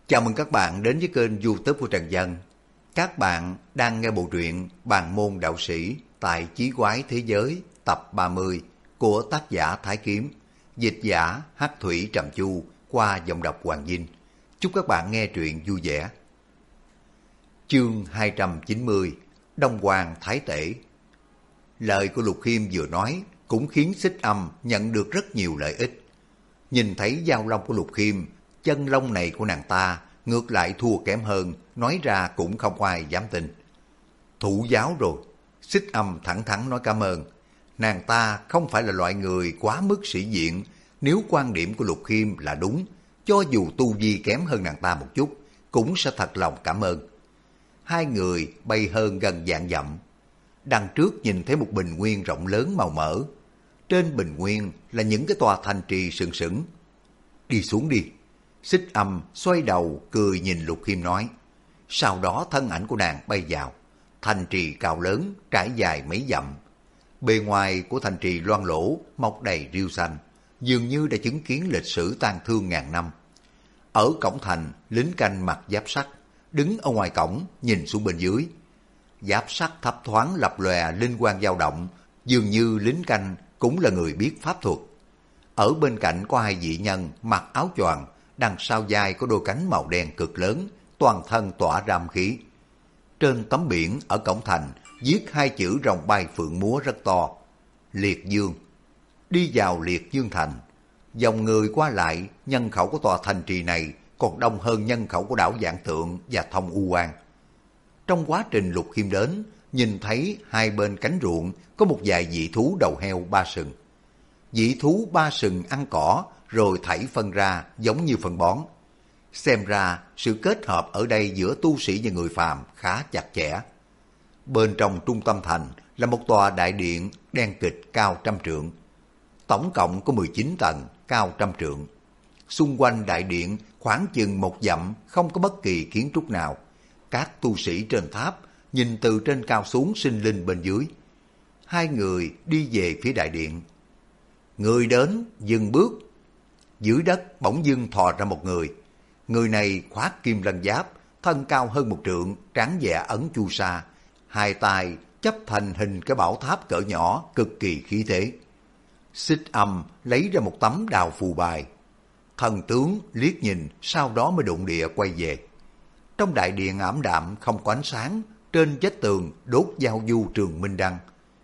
Chào mừng các bạn đến với kênh YouTube của Trần Dân. Các bạn đang nghe bộ truyện Bàn môn đạo sĩ tại Chí quái thế giới tập 30 của tác giả Thái Kiếm, dịch giả Hắc Thủy Trầm Chu qua giọng đọc Hoàng Vinh. Chúc các bạn nghe truyện vui vẻ. Chương 290 Đông Hoàng Thái Tể. Lời của Lục Khiêm vừa nói cũng khiến Xích Âm nhận được rất nhiều lợi ích. Nhìn thấy dao long của Lục Khiêm, chân lông này của nàng ta ngược lại thua kém hơn, nói ra cũng không ai dám tin. Thụ giáo rồi, Xích Âm thẳng thắn nói cảm ơn. Nàng ta không phải là loại người quá mức sĩ diện, nếu quan điểm của Lục Khiêm là đúng, cho dù tu vi kém hơn nàng ta một chút, cũng sẽ thật lòng cảm ơn. Hai người bay hơn gần vạn dặm. Đằng trước nhìn thấy một bình nguyên rộng lớn màu mỡ. Trên bình nguyên là những cái tòa thành trì sừng sững. Đi xuống đi. Xích Âm xoay đầu cười nhìn Lục Khiêm nói. Sau đó thân ảnh của nàng bay vào. Thành trì cao lớn trải dài mấy dặm. Bề ngoài của thành trì loang lổ mọc đầy rêu xanh, dường như đã chứng kiến lịch sử tang thương ngàn năm. Ở cổng thành, lính canh mặc giáp sắt đứng ở ngoài cổng nhìn xuống bên dưới. Giáp sắt thấp thoáng lập lòe linh quang dao động, dường như lính canh cũng là người biết pháp thuật. Ở bên cạnh có hai vị nhân mặc áo choàng, đằng sau vai có đôi cánh màu đen cực lớn, toàn thân tỏa ra âm khí. Trên tấm biển ở cổng thành viết hai chữ rồng bay phượng múa rất to: Liệt Dương. Đi vào Liệt Dương thành, dòng người qua lại, nhân khẩu của tòa thành trì này còn đông hơn nhân khẩu của đảo Vạn Tượng và Thông U Quan. Trong quá trình Lục Khiêm đến, nhìn thấy hai bên cánh ruộng có một vài dị thú đầu heo ba sừng. Dị thú ba sừng ăn cỏ rồi thảy phân ra giống như phân bón. Xem ra sự kết hợp ở đây giữa tu sĩ và người phàm khá chặt chẽ. Bên trong trung tâm thành là một tòa đại điện đen kịch cao 100 trượng. Tổng cộng có 19 tầng, cao 100 trượng. Xung quanh đại điện khoảng chừng 1 dặm không có bất kỳ kiến trúc nào. Các tu sĩ trên tháp nhìn từ trên cao xuống sinh linh bên dưới. Hai người đi về phía đại điện. Người đến dừng bước. Dưới đất bỗng dưng thò ra một người. Người này khoác kim lân giáp, thân cao hơn 1 trượng, trán dạ ấn chu sa, hai tay chấp thành hình cái bảo tháp cỡ nhỏ, cực kỳ khí thế. Xích Âm lấy ra một tấm đào phù bài. Thần tướng liếc nhìn, sau đó mới đụng địa quay về. Trong đại điện ảm đạm không có ánh sáng, trên vách tường đốt giao du trường minh đăng.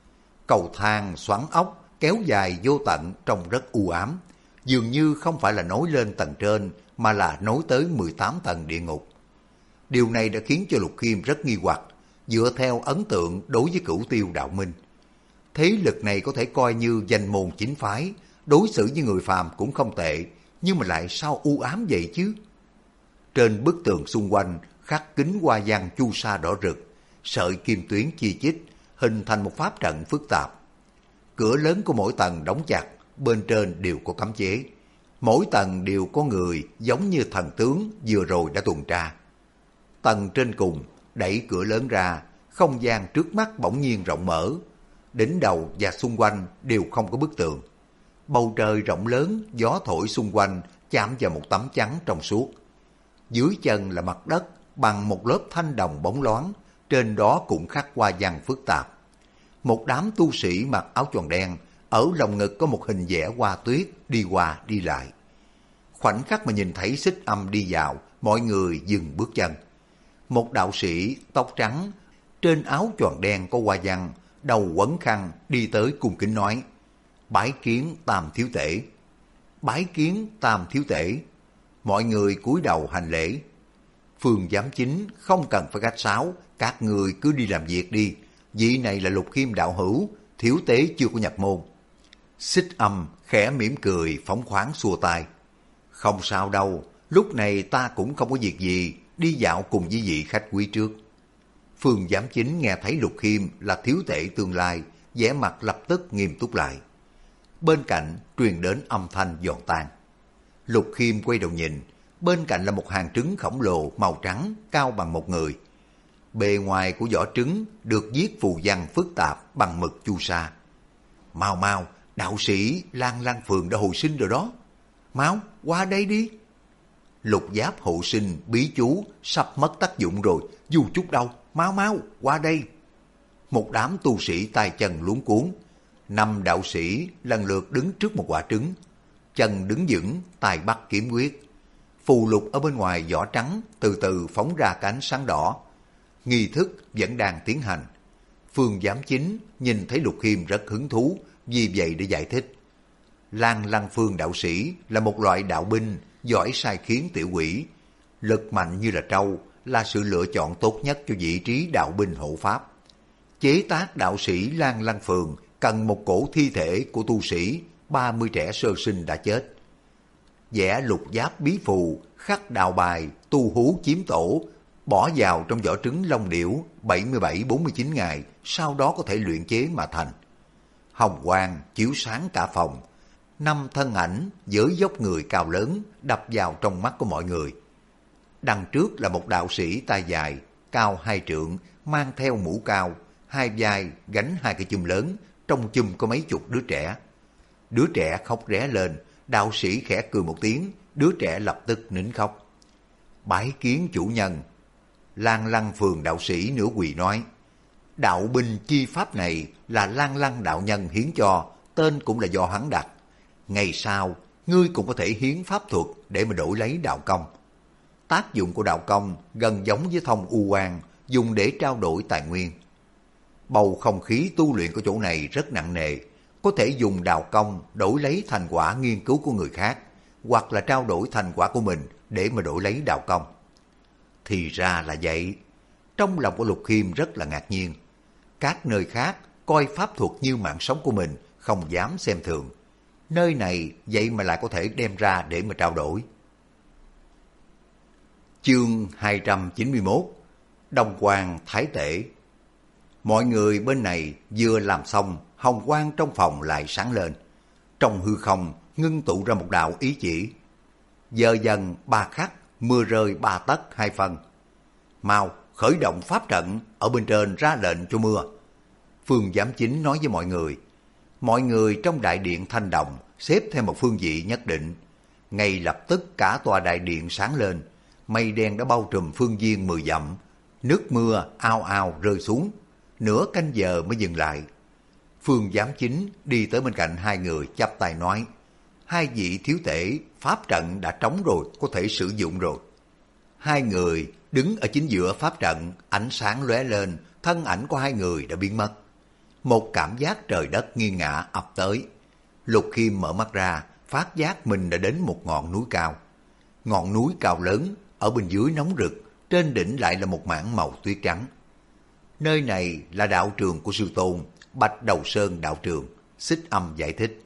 Cầu thang xoắn ốc kéo dài vô tận, trông rất u ám, dường như không phải là nối lên tầng trên mà là nối tới 18 tầng địa ngục. Điều này đã khiến cho Lục Khiêm rất nghi hoặc, dựa theo ấn tượng đối với Cửu Tiêu Đạo Minh. Thế lực này có thể coi như danh môn chính phái, đối xử với người phàm cũng không tệ, nhưng mà lại sao u ám vậy chứ? Trên bức tường xung quanh khắc kính hoa văn chu sa đỏ rực, sợi kim tuyến chi chít hình thành một pháp trận phức tạp. Cửa lớn của mỗi tầng đóng chặt, bên trên đều có cấm chế. Mỗi tầng đều có người giống như thần tướng vừa rồi đã tuần tra. Tầng trên cùng đẩy cửa lớn ra, không gian trước mắt bỗng nhiên rộng mở. Đỉnh đầu và xung quanh đều không có bức tường. Bầu trời rộng lớn, gió thổi xung quanh chạm vào một tấm chắn trong suốt. Dưới chân là mặt đất bằng một lớp thanh đồng bóng loáng, trên đó cũng khắc hoa văn phức tạp. Một đám tu sĩ mặc áo choàng đen, ở lồng ngực có một hình vẽ hoa tuyết đi qua đi lại. Khoảnh khắc mà nhìn thấy Xích Âm đi vào, mọi người dừng bước chân. Một đạo sĩ tóc trắng, trên áo choàng đen có hoa văn, đầu quấn khăn đi tới cung kính nói: Bái kiến Tam Thiếu Tể. Bái kiến Tam Thiếu Tể. Mọi người cúi đầu hành lễ. Phường giám chính không cần phải khách sáo, các người cứ đi làm việc đi. Vị này là Lục Khiêm đạo hữu, Thiếu Tế chưa có nhập môn. Xích Âm khẽ mỉm cười phóng khoáng xua tay. Không sao đâu, lúc này ta cũng không có việc gì, đi dạo cùng với vị khách quý trước. Phường giám chính nghe thấy Lục Khiêm là Thiếu Tể tương lai, vẻ mặt lập tức nghiêm túc lại. Bên cạnh truyền đến âm thanh giòn tan. Lục Khiêm quay đầu nhìn, bên cạnh là một hàng trứng khổng lồ màu trắng cao bằng một người. Bề ngoài của vỏ trứng được viết phù văn phức tạp bằng mực chu sa. Mau mau, đạo sĩ Lan Lan Phường đã hồi sinh rồi đó. Mau, qua đây đi. Lục giáp hộ sinh bí chú sắp mất tác dụng rồi, dù chút đâu, mau mau, qua đây. Một đám tu sĩ tay chân luống cuống, 5 đạo sĩ lần lượt đứng trước một quả trứng, chân đứng vững, tay bắt kiếm quyết. Phù lục ở bên ngoài vỏ trắng từ từ phóng ra cái ánh sáng đỏ. Nghi thức vẫn đang tiến hành. Phương Giám Chính nhìn thấy Lục Khiêm rất hứng thú, vì vậy để giải thích. Lan Lăng Phương đạo sĩ là một loại đạo binh giỏi sai khiến tiểu quỷ, lực mạnh như là trâu, là sự lựa chọn tốt nhất cho vị trí đạo binh hộ pháp. Chế tác đạo sĩ Lan Lăng Phường cần một cổ thi thể của tu sĩ 30 trẻ sơ sinh đã chết. Vẽ lục giáp bí phù, khắc đạo bài, tu hú chiếm tổ, bỏ vào trong vỏ trứng long điểu 77-49 ngày, sau đó có thể luyện chế mà thành. Hồng quang chiếu sáng cả phòng, 5 thân ảnh với dốc người cao lớn đập vào trong mắt của mọi người. Đằng trước là một đạo sĩ tay dài, cao 2 trượng, mang theo mũ cao, hai vai gánh 2 cái chum lớn, trong chum có mấy chục đứa trẻ. Đứa trẻ khóc ré lên, đạo sĩ khẽ cười một tiếng, đứa trẻ lập tức nín khóc. Bái kiến chủ nhân. Lan Lăng Phường đạo sĩ nửa quỳ nói, đạo binh chi pháp này là Lan Lăng đạo nhân hiến cho, tên cũng là do hắn đặt. Ngày sau, ngươi cũng có thể hiến pháp thuật để mà đổi lấy đạo công. Tác dụng của đạo công gần giống với thông u quan, dùng để trao đổi tài nguyên. Bầu không khí tu luyện của chỗ này rất nặng nề, có thể dùng đạo công đổi lấy thành quả nghiên cứu của người khác, hoặc là trao đổi thành quả của mình để mà đổi lấy đạo công. Thì ra là vậy. Trong lòng của Lục Khiêm rất là ngạc nhiên. Các nơi khác coi pháp thuật như mạng sống của mình, không dám xem thường. Nơi này vậy mà lại có thể đem ra để mà trao đổi. Chương 291 Đông Quang Thái Tể. Mọi người bên này vừa làm xong, hồng quang trong phòng lại sáng lên. Trong hư không ngưng tụ ra một đạo ý chỉ. Giờ dần 3 khắc, mưa rơi 3 tấc 2 phân. Mau khởi động pháp trận, ở bên trên ra lệnh cho mưa. Phương Giám Chính nói với mọi người. Mọi người trong đại điện thanh đồng xếp theo một phương vị nhất định. Ngay lập tức cả tòa đại điện sáng lên. Mây đen đã bao trùm phương viên 10 dặm. Nước mưa ao ao rơi xuống. Nửa canh giờ mới dừng lại. Phương Giám Chính đi tới bên cạnh hai người chắp tay nói, hai vị thiếu tể, pháp trận đã trống rồi, có thể sử dụng rồi. Hai người đứng ở chính giữa pháp trận, ánh sáng lóe lên, thân ảnh của hai người đã biến mất. Một cảm giác trời đất nghiêng ngả ập tới. Lục Khiêm mở mắt ra, phát giác mình đã đến một ngọn núi cao. Ngọn núi cao lớn, ở bên dưới nóng rực, trên đỉnh lại là một mảng màu tuyết trắng. Nơi này là đạo trường của sư tôn, Bạch Đầu Sơn đạo trường. Xích Âm giải thích.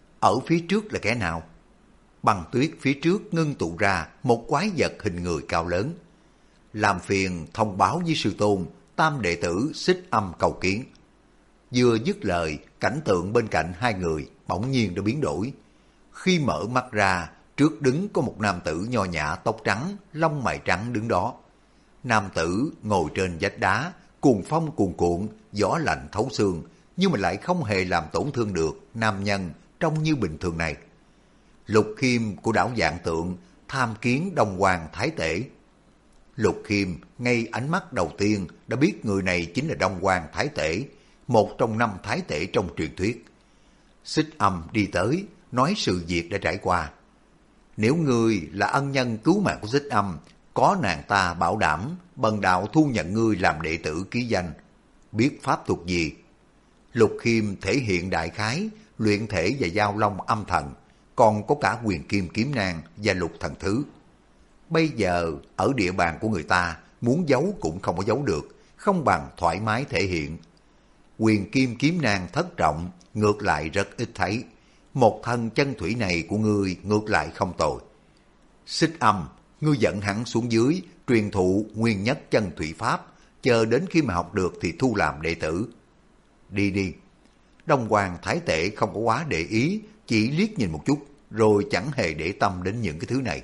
Ở phía trước là kẻ nào? Băng tuyết phía trước ngưng tụ ra một quái vật hình người cao lớn. Làm phiền thông báo với sư tôn, tam đệ tử Xích Âm cầu kiến. Vừa dứt lời, cảnh tượng bên cạnh hai người bỗng nhiên đã biến đổi. Khi mở mắt ra, trước đứng có một nam tử nho nhã tóc trắng, lông mày trắng đứng đó. Nam tử ngồi trên vách đá, cuồng phong cuồn cuộn, gió lạnh thấu xương, nhưng mà lại không hề làm tổn thương được nam nhân trông như bình thường này. Lục Khiêm của đảo Vạn Tượng tham kiến Đông Hoàng Thái Tể. Lục Khiêm ngay ánh mắt đầu tiên đã biết người này chính là Đông Hoàng Thái Tể, một trong 5 Thái Tể trong truyền thuyết. Xích Âm đi tới, nói sự việc đã trải qua. Nếu ngươi là ân nhân cứu mạng của Xích Âm, có nàng ta bảo đảm bần đạo thu nhận ngươi làm đệ tử ký danh. Biết pháp thuật gì? Lục Khiêm thể hiện đại khái, luyện thể và giao long âm thần, còn có cả quyền kim kiếm nang và lục thần thứ. Bây giờ ở địa bàn của người ta, muốn giấu cũng không có giấu được, không bằng thoải mái thể hiện. Quyền kim kiếm nang thất trọng, ngược lại rất ít thấy. Một thân chân thủy này của ngươi ngược lại không tồi. Xích Âm, ngươi dẫn hắn xuống dưới, truyền thụ nguyên nhất chân thủy pháp, chờ đến khi mà học được thì thu làm đệ tử. Đi đi. Đông Hoàng Thái Tể không có quá để ý, chỉ liếc nhìn một chút, rồi chẳng hề để tâm đến những cái thứ này.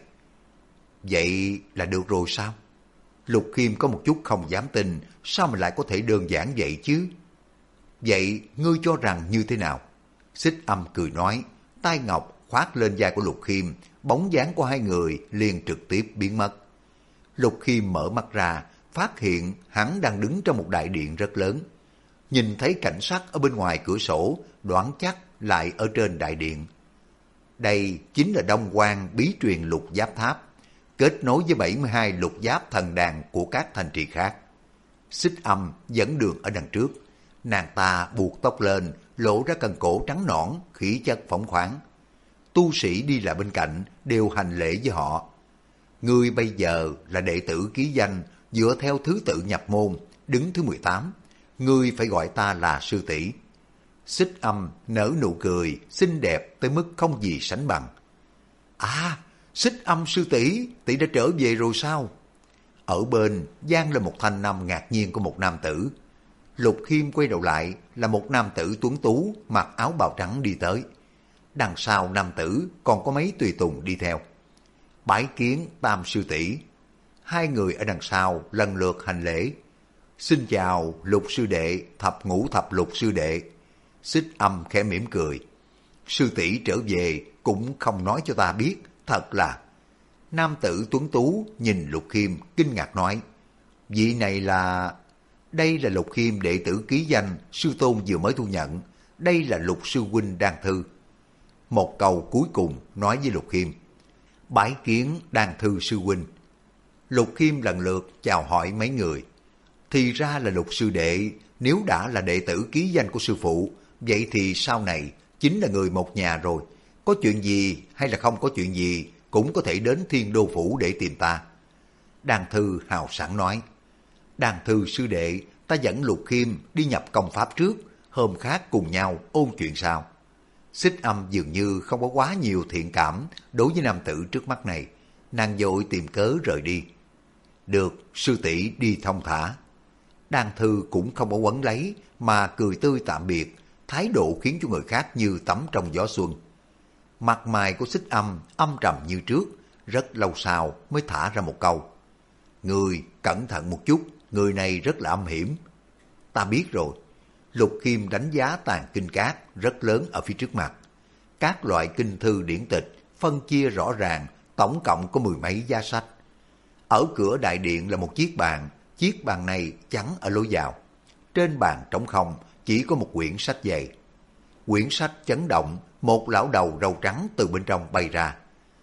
Vậy là được rồi sao? Lục Khiêm có một chút không dám tin, sao mà lại có thể đơn giản vậy chứ? Vậy ngươi cho rằng như thế nào? Xích Âm cười nói, tay ngọc khoác lên vai của Lục Khiêm, bóng dáng của hai người liền trực tiếp biến mất. Lục Khiêm mở mắt ra, phát hiện hắn đang đứng trong một đại điện rất lớn. Nhìn thấy cảnh sắc ở bên ngoài cửa sổ, đoán chắc lại ở trên đại điện. Đây chính là Đông Quan bí truyền lục giáp tháp, kết nối với 72 lục giáp thần đàn của các thành trì khác. Xích Âm dẫn đường ở đằng trước, nàng ta buộc tóc lên, lộ ra cần cổ trắng nõn, khí chất phóng khoáng. Tu sĩ đi lại bên cạnh đều hành lễ với họ. Ngươi bây giờ là đệ tử ký danh, dựa theo thứ tự nhập môn, đứng thứ 18. Ngươi phải gọi ta là sư tỷ. Xích Âm nở nụ cười, xinh đẹp tới mức không gì sánh bằng. À, Xích Âm sư tỷ, tỷ đã trở về rồi sao? Ở bên vang lên một thanh âm ngạc nhiên của một nam tử. Lục Khiêm quay đầu lại là một nam tử tuấn tú mặc áo bào trắng đi tới. Đằng sau nam tử còn có mấy tùy tùng đi theo. Bái kiến Tam sư tỷ. Hai người ở đằng sau lần lượt hành lễ. Xin chào Lục sư đệ, thập ngũ thập lục sư đệ. Xích Âm khẽ mỉm cười. Sư tỷ trở về cũng không nói cho ta biết, thật là... Nam tử tuấn tú nhìn Lục Khiêm kinh ngạc nói, vị này là... Đây là Lục Khiêm đệ tử ký danh sư tôn vừa mới thu nhận. Đây là Lục sư huynh Đan Thư. Một câu cuối cùng nói với Lục Khiêm, bái kiến Đan Thư sư huynh. Lục Khiêm lần lượt chào hỏi mấy người. Thì ra là Lục sư đệ, nếu đã là đệ tử ký danh của sư phụ, vậy thì sau này chính là người một nhà rồi. Có chuyện gì hay là không có chuyện gì cũng có thể đến Thiên Đô Phủ để tìm ta. Đan Thư hào sảng nói, Đan Thư sư đệ, ta dẫn Lục Khiêm đi nhập công pháp trước, hôm khác cùng nhau ôn chuyện sau. Xích Âm dường như không có quá nhiều thiện cảm đối với nam tử trước mắt này, nàng vội tìm cớ rời đi. Được, sư tỷ đi thông thả. Đan Thư cũng không có quấn lấy mà cười tươi tạm biệt, thái độ khiến cho người khác như tắm trong gió xuân. Mặt mày của Xích Âm âm trầm như trước, rất lâu sau mới thả ra một câu. Người cẩn thận một chút, người này rất là âm hiểm. Ta biết rồi. Lục Khiêm đánh giá tàn kinh cát rất lớn ở phía trước mặt. Các loại kinh thư điển tịch phân chia rõ ràng, tổng cộng có 10 mấy giá sách. Ở cửa đại điện là một chiếc bàn này chắn ở lối vào. Trên bàn trống không, chỉ có một quyển sách dày. Quyển sách chấn động, một lão đầu râu trắng từ bên trong bay ra.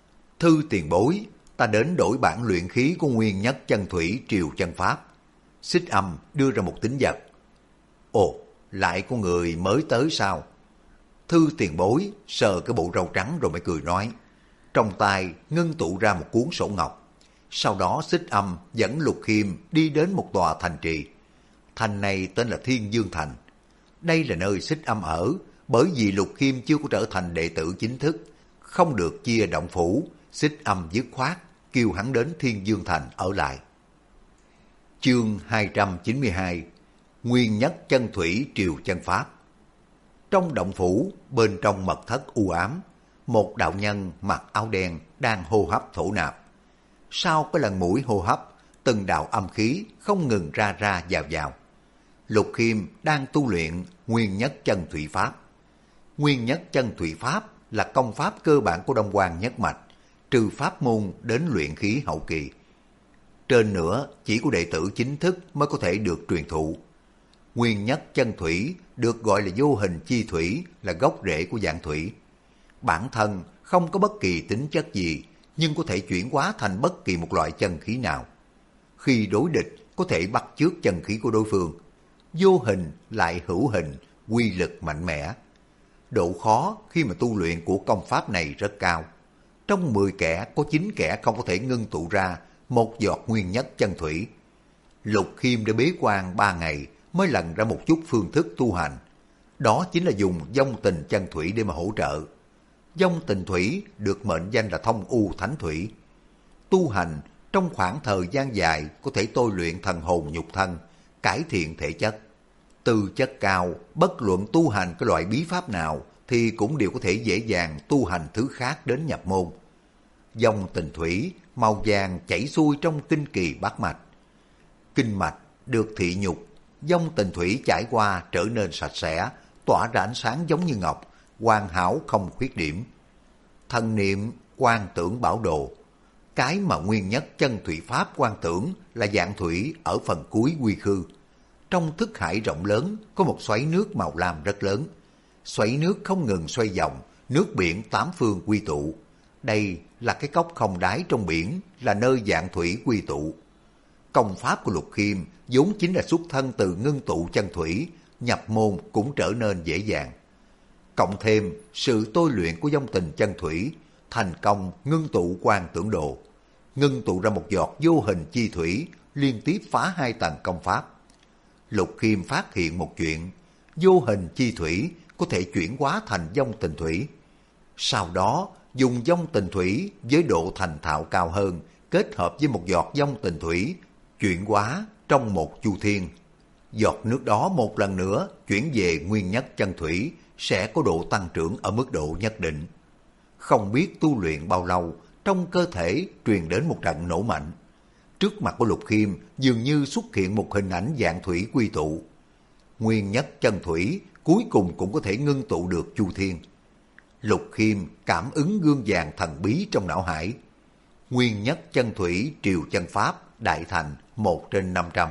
Thư tiền bối, ta đến đổi bản luyện khí của Nguyên Nhất Chân Thủy Triều Chân Pháp. Xích Âm đưa ra một tín vật. Ồ, lại có người mới tới sao? Thư tiền bối sờ cái bộ râu trắng rồi mới cười nói. Trong tay ngưng tụ ra một cuốn sổ ngọc. Sau đó Xích Âm dẫn Lục Khiêm đi đến một tòa thành trì. Thành này tên là Thiên Dương Thành. Đây là nơi Xích Âm ở, bởi vì Lục Khiêm chưa có trở thành đệ tử chính thức, không được chia động phủ. Xích Âm dứt khoát kêu hắn đến Thiên Dương Thành ở lại. Chương 292, Nguyên Nhất Chân Thủy Triều Chân Pháp. Trong động phủ, bên trong mật thất u ám, một đạo nhân mặc áo đen đang hô hấp thổ nạp. Sau cái lần mũi hô hấp, từng đạo âm khí không ngừng ra ra vào vào. Lục Khiêm đang tu luyện Nguyên Nhất Chân Thủy Pháp. Nguyên Nhất Chân Thủy Pháp là công pháp cơ bản của Đông Quan nhất mạch, trừ pháp môn đến luyện khí hậu kỳ. Trên nữa, chỉ có đệ tử chính thức mới có thể được truyền thụ. Nguyên Nhất Chân Thủy được gọi là vô hình chi thủy, là gốc rễ của vạn thủy. Bản thân không có bất kỳ tính chất gì, nhưng có thể chuyển hóa thành bất kỳ một loại chân khí nào. Khi đối địch, có thể bắt chước chân khí của đối phương. Vô hình lại hữu hình, quy lực mạnh mẽ. Độ khó khi mà tu luyện của công pháp này rất cao. Trong 10 kẻ có 9 kẻ không có thể ngưng tụ ra một giọt Nguyên Nhất Chân Thủy. Lục Khiêm đã bế quan 3 ngày mới lần ra một chút phương thức tu hành. Đó chính là dùng Vong Tình Chân Thủy để mà hỗ trợ. Vong Tình Thủy được mệnh danh là Thông U Thánh Thủy. Tu hành trong khoảng thời gian dài có thể tôi luyện thần hồn nhục thân, cải thiện thể chất. Tư chất cao, bất luận tu hành cái loại bí pháp nào thì cũng đều có thể dễ dàng tu hành thứ khác đến nhập môn. Vong Tình Thủy màu vàng chảy xuôi trong tinh kỳ bát mạch. Kinh mạch được thị nhục, Vong Tình Thủy chảy qua trở nên sạch sẽ, tỏa ra ánh sáng giống như ngọc, hoàn hảo không khuyết điểm. Thần niệm Quan Tưởng Bảo Đồ. Cái mà nguyên nhất chân thủy pháp quan tưởng là dạng thủy ở phần cuối quy khư. Trong thức hải rộng lớn có một xoáy nước màu lam rất lớn. Xoáy nước không ngừng xoay vòng, nước biển tám phương quy tụ. Đây là cái cốc không đáy trong biển, là nơi dạng thủy quy tụ. Công pháp của Lục Khiêm vốn chính là xuất thân từ ngưng tụ chân thủy, nhập môn cũng trở nên dễ dàng. Cộng thêm sự tôi luyện của vong tình chân thủy, thành công ngưng tụ quan tưởng đồ, ngưng tụ ra một giọt vô hình chi thủy, liên tiếp phá 2 tầng công pháp. Lục Khiêm phát hiện một chuyện, vô hình chi thủy có thể chuyển hóa thành vong tình thủy. Sau đó dùng vong tình thủy với độ thành thạo cao hơn, kết hợp với một giọt vong tình thủy, chuyển hóa trong một chu thiên. Giọt nước đó một lần nữa chuyển về nguyên nhất chân thủy, sẽ có độ tăng trưởng ở mức độ nhất định. Không biết tu luyện bao lâu, trong cơ thể truyền đến một trận nổ mạnh. Trước mặt của Lục Khiêm dường như xuất hiện một hình ảnh dạng thủy quy tụ. Nguyên nhất chân thủy cuối cùng cũng có thể ngưng tụ được chu thiên. Lục Khiêm cảm ứng gương vàng thần bí trong não hải. Nguyên nhất chân thủy triều chân pháp đại thành 1/500.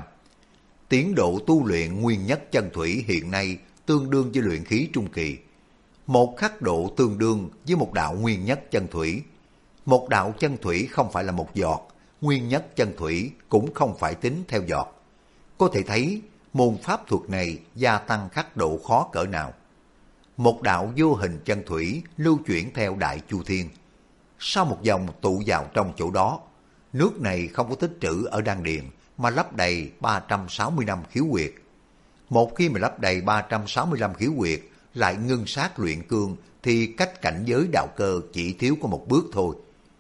Tiến độ tu luyện nguyên nhất chân thủy hiện nay tương đương với luyện khí trung kỳ. Một khắc độ tương đương với một đạo nguyên nhất chân thủy. Một đạo chân thủy không phải là một giọt, nguyên nhất chân thủy cũng không phải tính theo giọt. Có thể thấy môn pháp thuật này gia tăng khắc độ khó cỡ nào. Một đạo vô hình chân thủy lưu chuyển theo đại chu thiên. Sau một vòng tụ vào trong chỗ đó, nước này không có tích trữ ở đan điền mà lấp đầy 360 năm khiếu huyệt. Một khi mà lấp đầy 365 khiếu huyệt lại ngưng sát luyện cương thì cách cảnh giới đạo cơ chỉ thiếu có một bước thôi.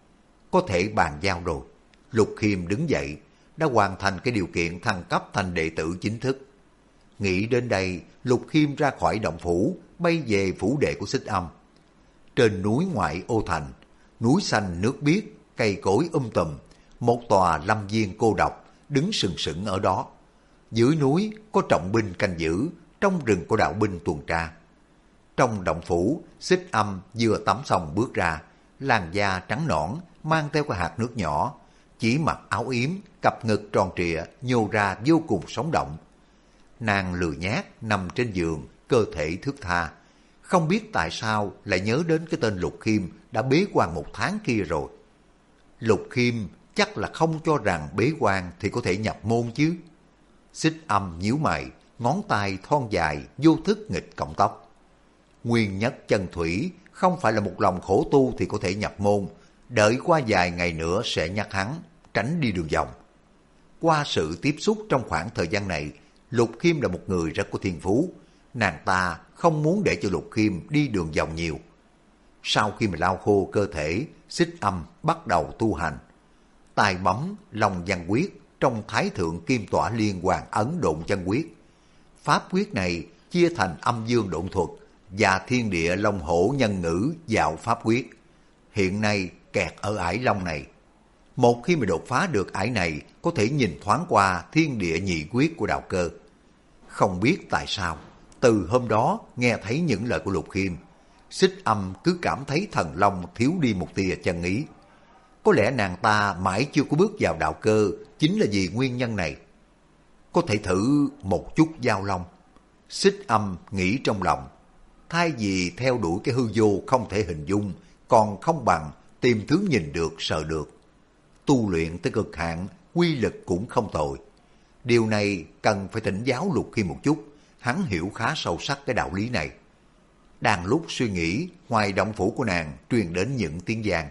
Có thể bàn giao rồi. Lục Khiêm đứng dậy, đã hoàn thành cái điều kiện thăng cấp thành đệ tử chính thức. Nghĩ đến đây, Lục Khiêm ra khỏi động phủ, bay về phủ đệ của Xích Âm. Trên núi ngoại ô thành, núi xanh nước biếc, cây cối tùm, một tòa lâm viên cô độc đứng sừng sững ở đó. Dưới núi có trọng binh canh giữ, trong rừng có đạo binh tuần tra. Trong động phủ, Xích Âm vừa tắm xong bước ra, làn da trắng nõn, mang theo cái hạt nước nhỏ, chỉ mặc áo yếm, cặp ngực tròn trịa nhô ra vô cùng sống động. Nàng lười nhác nằm trên giường, cơ thể thướt tha. Không biết tại sao lại nhớ đến cái tên Lục Khiêm đã bế quan 1 tháng kia rồi. Lục Khiêm chắc là không cho rằng bế quan thì có thể nhập môn chứ. Xích Âm nhíu mày, ngón tay thon dài vô thức nghịch cọng tóc. Nguyên nhất chân thủy không phải là một lòng khổ tu thì có thể nhập môn, đợi qua vài ngày nữa sẽ nhắc hắn, tránh đi đường vòng. Qua sự tiếp xúc trong khoảng thời gian này, Lục Khiêm là một người rất có thiên phú, nàng ta không muốn để cho Lục Khiêm đi đường vòng nhiều. Sau khi mà lau khô cơ thể, Xích Âm bắt đầu tu hành. Tài bấm Long Văn Quyết trong Thái Thượng Kim Tỏa Liên Hoàn Ấn Độn Chân Quyết. Pháp quyết này chia thành âm dương độn thuật và thiên địa long hổ nhân ngữ dạo pháp quyết. Hiện nay kẹt ở ải long này. Một khi mà đột phá được ải này, có thể nhìn thoáng qua thiên địa nhị quyết của đạo cơ. Không biết tại sao, từ hôm đó nghe thấy những lời của Lục Khiêm, Xích Âm cứ cảm thấy thần long thiếu đi một tia chân ý. Có lẽ nàng ta mãi chưa có bước vào đạo cơ chính là vì nguyên nhân này. Có thể thử một chút giao long. Xích Âm nghĩ trong lòng, thay vì theo đuổi cái hư vô không thể hình dung, còn không bằng tìm thứ nhìn được sợ được. Tu luyện tới cực hạn, quy lực cũng không tồi. Điều này cần phải thỉnh giáo Lục Khiêm một chút, hắn hiểu khá sâu sắc cái đạo lý này. Đang lúc suy nghĩ, ngoài động phủ của nàng truyền đến những tiếng vang.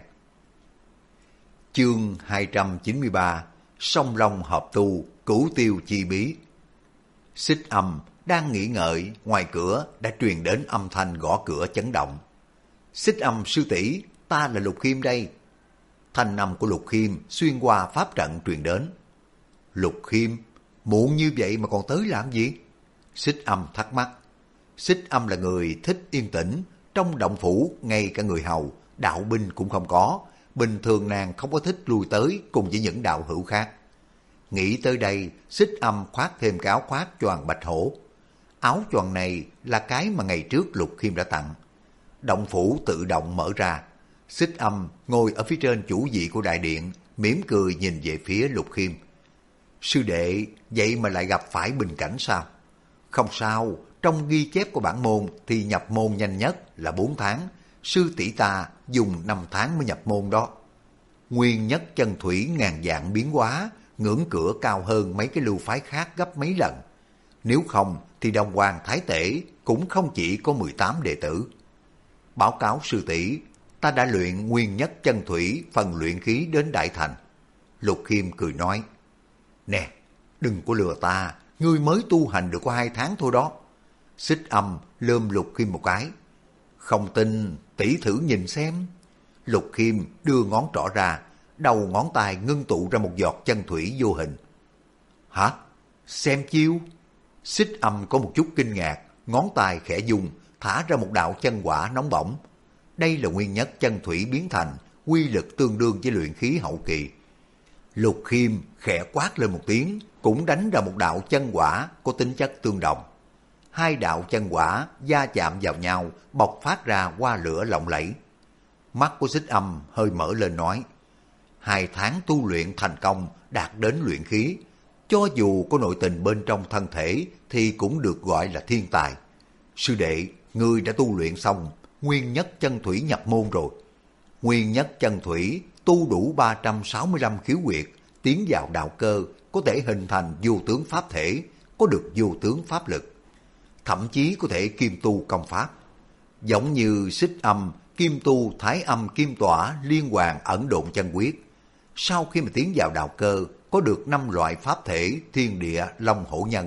Chương 293, Song Long hợp tu, cửu tiêu chi bí. Xích Âm đang nghĩ ngợi, ngoài cửa đã truyền đến âm thanh gõ cửa chấn động. Xích Âm sư tỷ, ta là Lục Khiêm đây. Thanh âm của Lục Khiêm xuyên qua pháp trận truyền đến. Lục Khiêm, muộn như vậy mà còn tới làm gì? Xích Âm thắc mắc. Xích Âm là người thích yên tĩnh, trong động phủ ngay cả người hầu, đạo binh cũng không có. Bình thường nàng không có thích lui tới cùng với những đạo hữu khác. Nghĩ tới đây, Xích Âm khoác thêm cái áo khoác choàng bạch hổ. Áo choàng này là cái mà ngày trước Lục Khiêm đã tặng. Động phủ tự động mở ra. Xích Âm ngồi ở phía trên chủ vị của đại điện, mỉm cười nhìn về phía Lục Khiêm. Sư đệ, vậy mà lại gặp phải bình cảnh sao? Không sao, trong ghi chép của bản môn thì nhập môn nhanh nhất là 4 tháng, sư tỷ ta dùng 5 tháng mới nhập môn đó. Nguyên nhất chân thủy ngàn dạng biến hóa, ngưỡng cửa cao hơn mấy cái lưu phái khác gấp mấy lần. Nếu không thì Đông Hoàng Thái Tể cũng không chỉ có 18 đệ tử. Báo cáo sư tỷ, ta đã luyện nguyên nhất chân thủy phần luyện khí đến đại thành. Lục Khiêm cười nói, nè, đừng có lừa ta, ngươi mới tu hành được có 2 tháng thôi đó. Xích Âm lườm Lục Khiêm một cái. Không tin, tỷ thử nhìn xem. Lục Khiêm đưa ngón trỏ ra, đầu ngón tay ngưng tụ ra một giọt chân thủy vô hình. Hả? Xem chiêu? Xích Âm có một chút kinh ngạc, ngón tay khẽ dùng, thả ra một đạo chân quả nóng bỏng. Đây là nguyên nhất chân thủy biến thành, quy lực tương đương với luyện khí hậu kỳ. Lục Khiêm khẽ quát lên một tiếng, cũng đánh ra một đạo chân quả có tính chất tương đồng. Hai đạo chân quả va chạm vào nhau, bộc phát ra hoa lửa lộng lẫy. Mắt của Xích Âm hơi mở lên nói, 2 tháng tu luyện thành công, đạt đến luyện khí. Cho dù có nội tình bên trong thân thể thì cũng được gọi là thiên tài. Sư đệ, ngươi đã tu luyện xong nguyên nhất chân thủy nhập môn rồi. Nguyên nhất chân thủy tu đủ 365 khiếu huyệt, tiến vào đạo cơ, có thể hình thành vô tướng pháp thể, có được vô tướng pháp lực. Thậm chí có thể kim tu công pháp. Giống như Xích Âm, kim tu thái âm kim tỏa liên hoàn ẩn độn chân quyết. Sau khi mà tiến vào đạo cơ, có được 5 loại pháp thể thiên địa long hổ nhân.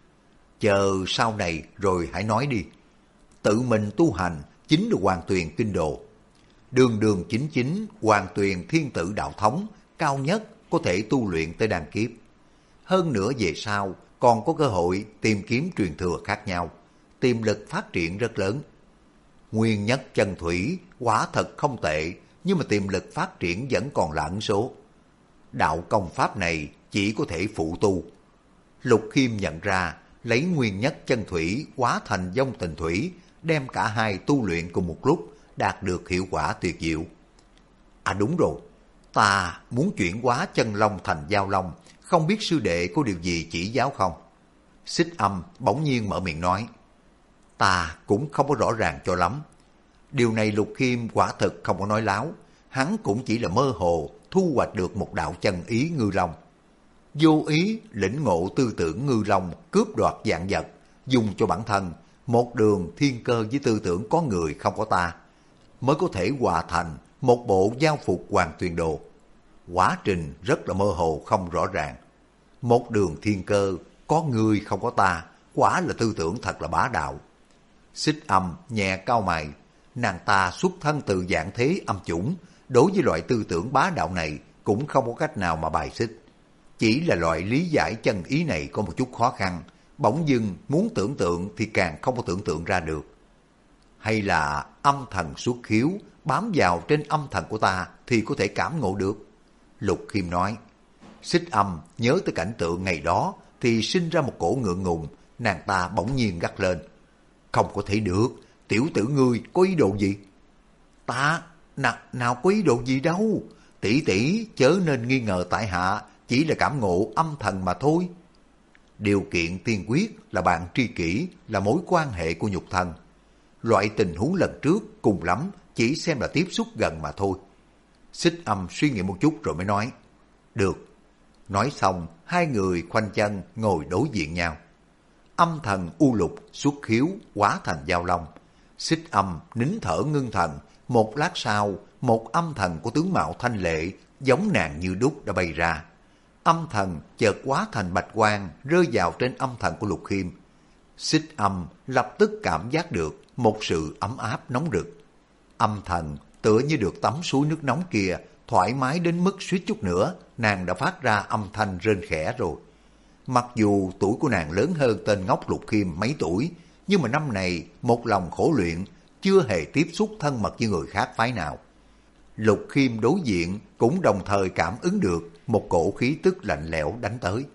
Chờ sau này rồi hãy nói đi. Tự mình tu hành chính là Hoàng Tuyền kinh đồ. Đường đường chính chính Hoàng Tuyền thiên tử đạo thống, cao nhất có thể tu luyện tới đan kiếp. Hơn nữa về sau còn có cơ hội tìm kiếm truyền thừa khác nhau, tiềm lực phát triển rất lớn. Nguyên nhất chân thủy quả thật không tệ, nhưng mà tiềm lực phát triển vẫn còn là ẩn số. Đạo công pháp này chỉ có thể phụ tu. Lục Khiêm nhận ra, lấy nguyên nhất chân thủy hóa thành vong tình thủy, đem cả hai tu luyện cùng một lúc, đạt được hiệu quả tuyệt diệu. À đúng rồi, ta muốn chuyển hóa chân long thành dao long, không biết sư đệ có điều gì chỉ giáo không? Xích Âm bỗng nhiên mở miệng nói, ta cũng không có rõ ràng cho lắm. Điều này Lục Khiêm quả thực không có nói láo, hắn cũng chỉ là mơ hồ thu hoạch được một đạo chân ý ngư long. Vô ý lĩnh ngộ tư tưởng ngư long cướp đoạt vạn vật, dùng cho bản thân, một đường thiên cơ với tư tưởng có người không có ta, mới có thể hòa thành một bộ giao phục Hoàng Tuyền đồ. Quá trình rất là mơ hồ không rõ ràng. Một đường thiên cơ, có người không có ta, quả là tư tưởng thật là bá đạo. Xích Âm nhẹ cau mày, nàng ta xuất thân từ dạng thế âm chủng, đối với loại tư tưởng bá đạo này cũng không có cách nào mà bài xích. Chỉ là loại lý giải chân ý này có một chút khó khăn, bỗng dưng muốn tưởng tượng thì càng không có tưởng tượng ra được. Hay là âm thần xuất khiếu, bám vào trên âm thần của ta thì có thể cảm ngộ được. Lục Khiêm nói. Xích Âm nhớ tới cảnh tượng ngày đó thì sinh ra một cổ ngượng ngùng, nàng ta bỗng nhiên gắt lên. Không có thể được, tiểu tử ngươi có ý đồ gì? Ta, nào có ý đồ gì đâu, tỷ tỷ chớ nên nghi ngờ tại hạ, chỉ là cảm ngộ âm thần mà thôi. Điều kiện tiên quyết là bạn tri kỷ, là mối quan hệ của nhục thân. Loại tình huống lần trước cùng lắm chỉ xem là tiếp xúc gần mà thôi. Xích Âm suy nghĩ một chút rồi mới nói. Được. Nói xong, hai người khoanh chân ngồi đối diện nhau. Âm thần u lục xuất khiếu hóa thành dao long. Xích Âm nín thở ngưng thần. Một lát sau, một âm thần của tướng mạo thanh lệ giống nàng như đúc đã bay ra. Âm thần chợt hóa thành bạch quang rơi vào trên âm thần của Lục Khiêm. Xích Âm lập tức cảm giác được một sự ấm áp nóng rực. Âm thần tựa như được tắm suối nước nóng kia, thoải mái đến mức suýt chút nữa nàng đã phát ra âm thanh rên khẽ rồi. Mặc dù tuổi của nàng lớn hơn tên ngốc Lục Khiêm mấy tuổi, nhưng mà năm này một lòng khổ luyện, chưa hề tiếp xúc thân mật với người khác phái nào. Lục Khiêm đối diện cũng đồng thời cảm ứng được một cổ khí tức lạnh lẽo đánh tới.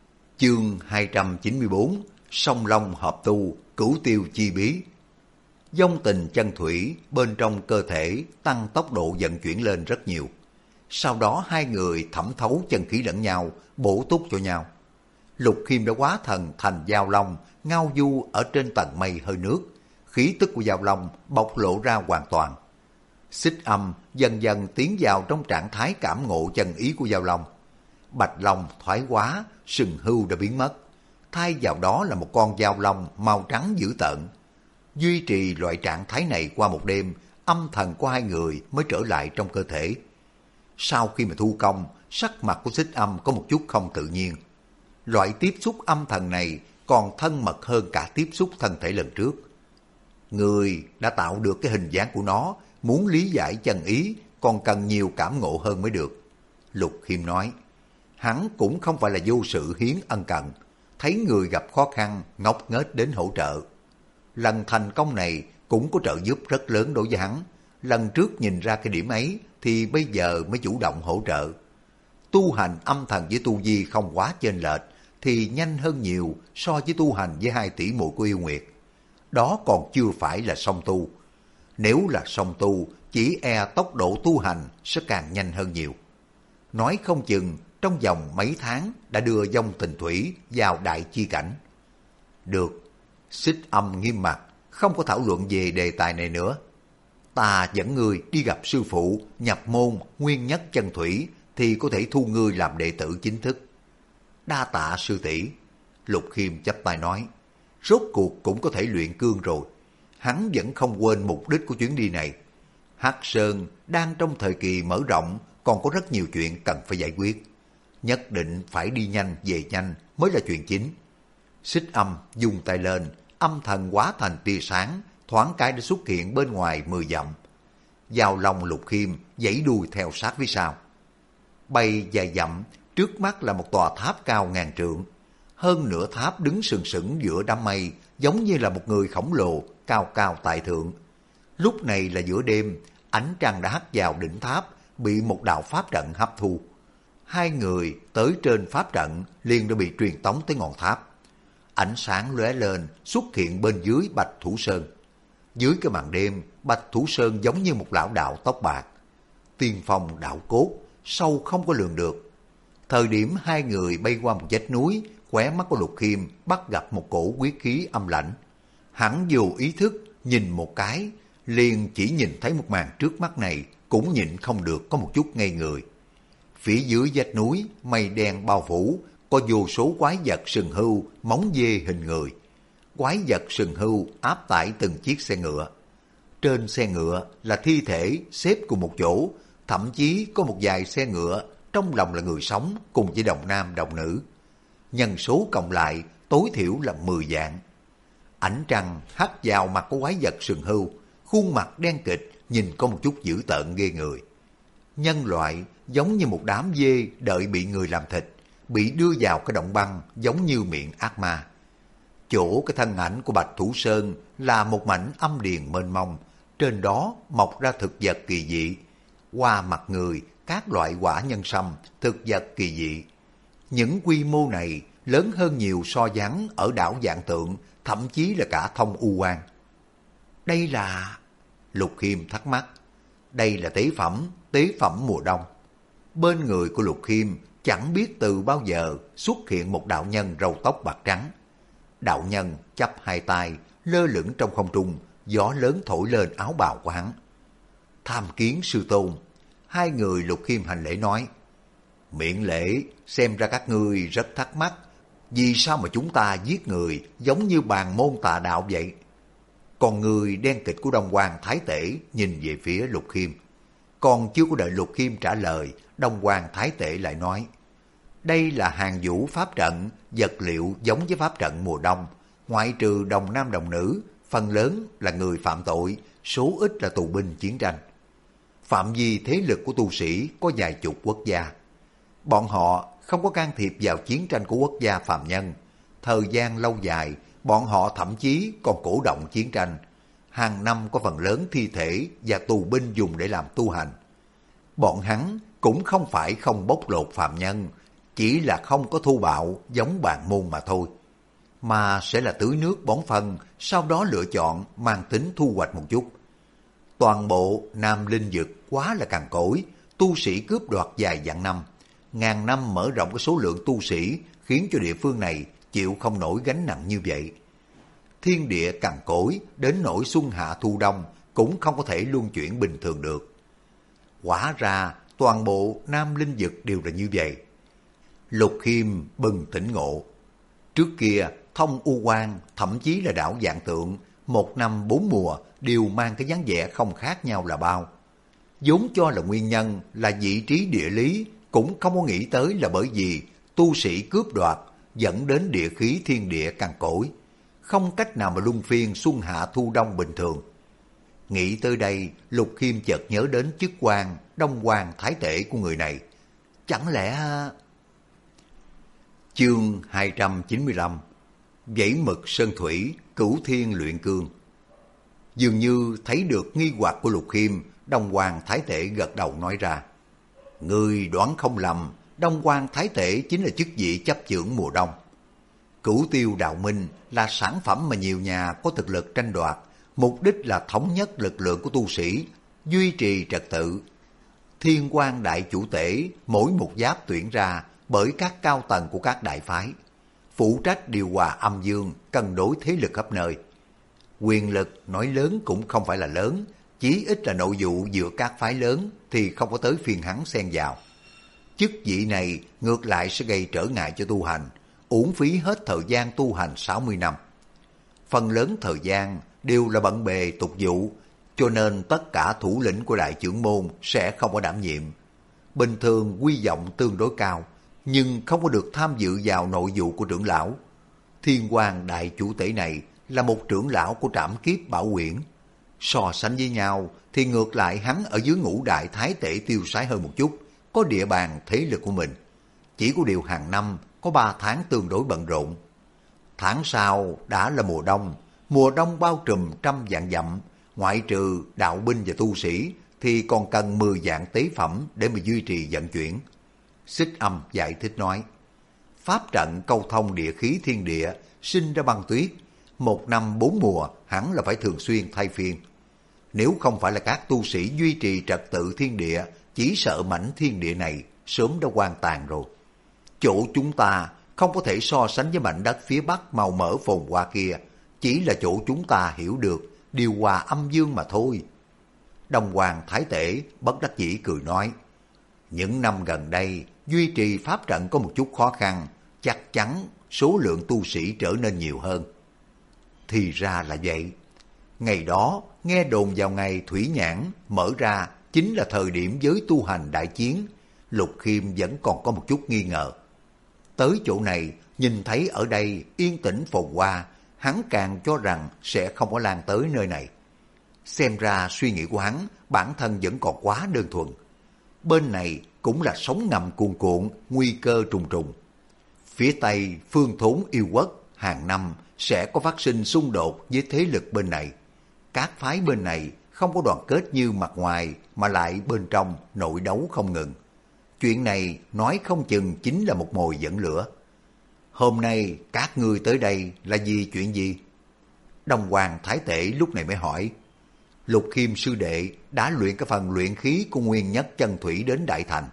Chương 294, Song Long hợp tu, cửu tiêu chi bí. Vong tình chân thủy bên trong cơ thể tăng tốc độ vận chuyển lên rất nhiều. Sau đó hai người thẩm thấu chân khí lẫn nhau, bổ túc cho nhau. Lục Khiêm đã hóa thần thành Giao Long, ngao du ở trên tầng mây hơi nước. Khí tức của Giao Long bộc lộ ra hoàn toàn. Xích Âm dần dần tiến vào trong trạng thái cảm ngộ chân ý của Giao Long. Bạch Long thoái hóa, sừng hưu đã biến mất. Thay vào đó là một con Giao Long màu trắng dữ tợn. Duy trì loại trạng thái này qua một đêm, âm thần của hai người mới trở lại trong cơ thể. Sau khi mà thu công, sắc mặt của Xích Âm có một chút không tự nhiên. Loại tiếp xúc âm thần này còn thân mật hơn cả tiếp xúc thân thể lần trước. Người đã tạo được cái hình dáng của nó, muốn lý giải chân ý còn cần nhiều cảm ngộ hơn mới được. Lục Khiêm nói, hắn cũng không phải là vô sự hiến ân cần, thấy người gặp khó khăn, ngốc nghếch đến hỗ trợ. Lần thành công này cũng có trợ giúp rất lớn đối với hắn. Lần trước nhìn ra cái điểm ấy thì bây giờ mới chủ động hỗ trợ. Tu hành âm thần với tu vi không quá chênh lệch thì nhanh hơn nhiều so với tu hành với 2 tỷ muội của yêu nguyệt. Đó còn chưa phải là song tu. Nếu là song tu, chỉ e tốc độ tu hành sẽ càng nhanh hơn nhiều. Nói không chừng trong vòng mấy tháng đã đưa Vong Tình Thủy vào đại chi cảnh. Được, Xích Âm nghiêm mặt, không có thảo luận về đề tài này nữa. Ta dẫn người đi gặp sư phụ, nhập môn nguyên nhất chân thủy thì có thể thu ngươi làm đệ tử chính thức. Đa tạ sư tỷ. Lục Khiêm chắp tay nói, rốt cuộc cũng có thể luyện cương rồi. Hắn vẫn không quên mục đích của chuyến đi này. Hắc Sơn đang trong thời kỳ mở rộng, còn có rất nhiều chuyện cần phải giải quyết. Nhất định phải đi nhanh về nhanh mới là chuyện chính. Xích Âm dùng tay lên, âm thần hóa thành tia sáng, thoáng cái đã xuất hiện bên ngoài 10 dặm. Giao Long Lục Khiêm giãy đuôi theo sát phía sau. Bay vài dặm, trước mắt là một tòa tháp cao ngàn trượng. Hơn nửa tháp đứng sừng sững giữa đám mây, giống như là một người khổng lồ cao cao tại thượng. Lúc này là giữa đêm, ánh trăng đã hắt vào đỉnh tháp, bị một đạo pháp trận hấp thu. Hai người tới trên pháp trận liền đã bị truyền tống tới ngọn tháp. Ánh sáng lóe lên xuất hiện bên dưới Bạch Thủ Sơn. Dưới cái màn đêm, Bạch Thủ Sơn giống như một lão đạo tóc bạc. Tiên phong đạo cốt, sâu không có lường được. Thời điểm hai người bay qua một vách núi, khóe mắt của Lục Khiêm bắt gặp một cổ huyết khí âm lãnh. Hắn vô ý thức nhìn một cái, liền chỉ nhìn thấy một màn trước mắt này, cũng nhịn không được có một chút ngây người. Phía dưới vách núi, mây đen bao phủ, có vô số quái vật sừng hưu, móng dê hình người. Quái vật sừng hưu áp tải từng chiếc xe ngựa. Trên xe ngựa là thi thể xếp cùng một chỗ, thậm chí có một vài xe ngựa, trong lòng là người sống cùng với đồng nam đồng nữ. Nhân số cộng lại tối thiểu là 10 vạn. Ánh trăng hắt vào mặt của quái vật sừng hưu, khuôn mặt đen kịch, nhìn có một chút dữ tợn ghê người. Nhân loại giống như một đám dê đợi bị người làm thịt, bị đưa vào cái động băng giống như miệng ác ma. Chỗ cái thân ảnh của Bạch Thủ Sơn là một mảnh âm điền mênh mông, trên đó mọc ra thực vật kỳ dị. Qua mặt người, các loại quả nhân sâm, thực vật kỳ dị. Những quy mô này lớn hơn nhiều so với hắn ở đảo Vạn Tượng, thậm chí là cả Thông U Quan. Đây là... Lục Khiêm thắc mắc. Đây là tế phẩm mùa đông. Bên người của Lục Khiêm chẳng biết từ bao giờ xuất hiện một đạo nhân râu tóc bạc trắng. Đạo nhân chắp hai tay, lơ lửng trong không trung, gió lớn thổi lên áo bào của hắn. Tham kiến sư tôn. Hai người Lục Khiêm hành lễ nói, miễn lễ, xem ra các ngươi rất thắc mắc, vì sao mà chúng ta giết người giống như bàn môn tà đạo vậy? Còn người đen kịch của Đông Hoàng Thái Tể nhìn về phía Lục Khiêm. Còn chưa có đợi Lục Khiêm trả lời, Đông Hoàng Thái Tể lại nói, đây là hàng vũ pháp trận, vật liệu giống với pháp trận mùa đông, ngoại trừ đồng nam đồng nữ, phần lớn là người phạm tội, số ít là tù binh chiến tranh. Phạm vi thế lực của tu sĩ có vài chục quốc gia. Bọn họ không có can thiệp vào chiến tranh của quốc gia phàm nhân. Thời gian lâu dài, bọn họ thậm chí còn cổ động chiến tranh. Hàng năm có phần lớn thi thể và tù binh dùng để làm tu hành. Bọn hắn cũng không phải không bóc lột phàm nhân, chỉ là không có thô bạo giống bàn môn mà thôi. mà sẽ là tưới nước bón phân, sau đó lựa chọn mang tính thu hoạch một chút. Toàn bộ Nam Linh Dực quá là cằn cỗi, tu sĩ cướp đoạt dài vạn năm, ngàn năm mở rộng cái số lượng tu sĩ khiến cho địa phương này chịu không nổi gánh nặng như vậy. Thiên địa cằn cỗi đến nỗi xuân hạ thu đông cũng không có thể luân chuyển bình thường được. Quả ra toàn bộ Nam Linh Dực đều là như vậy. Lục Khiêm bừng tỉnh ngộ. Trước kia Thông U Quan, thậm chí là đảo Vạn Tượng, một năm bốn mùa đều mang cái dáng vẻ không khác nhau là bao. Vốn cho là nguyên nhân là vị trí địa lý, cũng không có nghĩ tới là bởi vì tu sĩ cướp đoạt dẫn đến địa khí thiên địa cằn cỗi, không cách nào mà luân phiên xuân hạ thu đông bình thường. Nghĩ tới đây, Lục Khiêm chợt nhớ đến chức quan Đông Hoàng Thái Tể của người này. Chẳng lẽ... Chương 295 Vảy mực sơn thủy, cửu thiên luyện cương. Dường như thấy được nghi hoặc của Lục Khiêm, Đông Hoàng Thái Tể gật đầu nói ra. Ngươi đoán không lầm, Đông Hoàng Thái Tể chính là chức vị chấp chưởng mùa đông. Cửu tiêu đạo minh là sản phẩm mà nhiều nhà có thực lực tranh đoạt, mục đích là thống nhất lực lượng của tu sĩ, duy trì trật tự. Thiên Quan Đại Chủ Tể mỗi một giáp tuyển ra bởi các cao tầng của các đại phái, phụ trách điều hòa âm dương, cân đối thế lực khắp nơi. Quyền lực nói lớn cũng không phải là lớn, chí ít là nội vụ giữa các phái lớn thì không có tới phiên hắn xen vào. Chức vị này ngược lại sẽ gây trở ngại cho tu hành, uổng phí hết thời gian tu hành 60 năm. Phần lớn thời gian đều là bận bề tục vụ, cho nên tất cả thủ lĩnh của đại trưởng môn sẽ không có đảm nhiệm. Bình thường quy vọng tương đối cao, nhưng không có được tham dự vào nội vụ của trưởng lão. Thiên Quan Đại Chủ Tể này là một trưởng lão của Trảm Kiếp Bảo Quyển. So sánh với nhau thì ngược lại hắn ở dưới Ngũ Đại Thái Tể tiêu sái hơn một chút, có địa bàn thế lực của mình. Chỉ có điều hàng năm có 3 tháng tương đối bận rộn. Tháng sau đã là mùa đông bao trùm trăm vạn dặm, ngoại trừ đạo binh và tu sĩ thì còn cần 10 vạn tế phẩm để mà duy trì vận chuyển. Xích Âm giải thích nói, pháp trận câu thông địa khí thiên địa sinh ra băng tuyết, một năm 4 mùa hẳn là phải thường xuyên thay phiên. Nếu không phải là các tu sĩ duy trì trật tự thiên địa, chỉ sợ mảnh thiên địa này sớm đã hoang tàn rồi. Chỗ chúng ta không có thể so sánh với mảnh đất phía bắc màu mỡ phồn hoa kia, chỉ là chỗ chúng ta hiểu được điều hòa âm dương mà thôi. Đông Hoàng Thái Tể bất đắc dĩ cười nói, những năm gần đây duy trì pháp trận có một chút khó khăn, chắc chắn số lượng tu sĩ trở nên nhiều hơn. Thì ra là vậy. Ngày đó nghe đồn vào ngày Thủy Nhãn mở ra chính là thời điểm giới tu hành đại chiến. Lục Khiêm vẫn còn có một chút nghi ngờ. Tới chỗ này nhìn thấy ở đây yên tĩnh phồn hoa, hắn càng cho rằng sẽ không có lan tới nơi này. Xem ra suy nghĩ của hắn bản thân vẫn còn quá đơn thuần. Bên này cũng là sóng ngầm cuồn cuộn, nguy cơ trùng trùng. Phía Tây phương thốn yêu quốc hàng năm sẽ có phát sinh xung đột với thế lực bên này. Các phái bên này không có đoàn kết như mặt ngoài mà lại bên trong nội đấu không ngừng. Chuyện này nói không chừng chính là một mồi dẫn lửa. Hôm nay các ngươi tới đây là vì chuyện gì? Đông Hoàng Thái Tể lúc này mới hỏi. Lục Khiêm sư đệ đã luyện cái phần luyện khí của Nguyên Nhất Chân Thủy đến đại thành.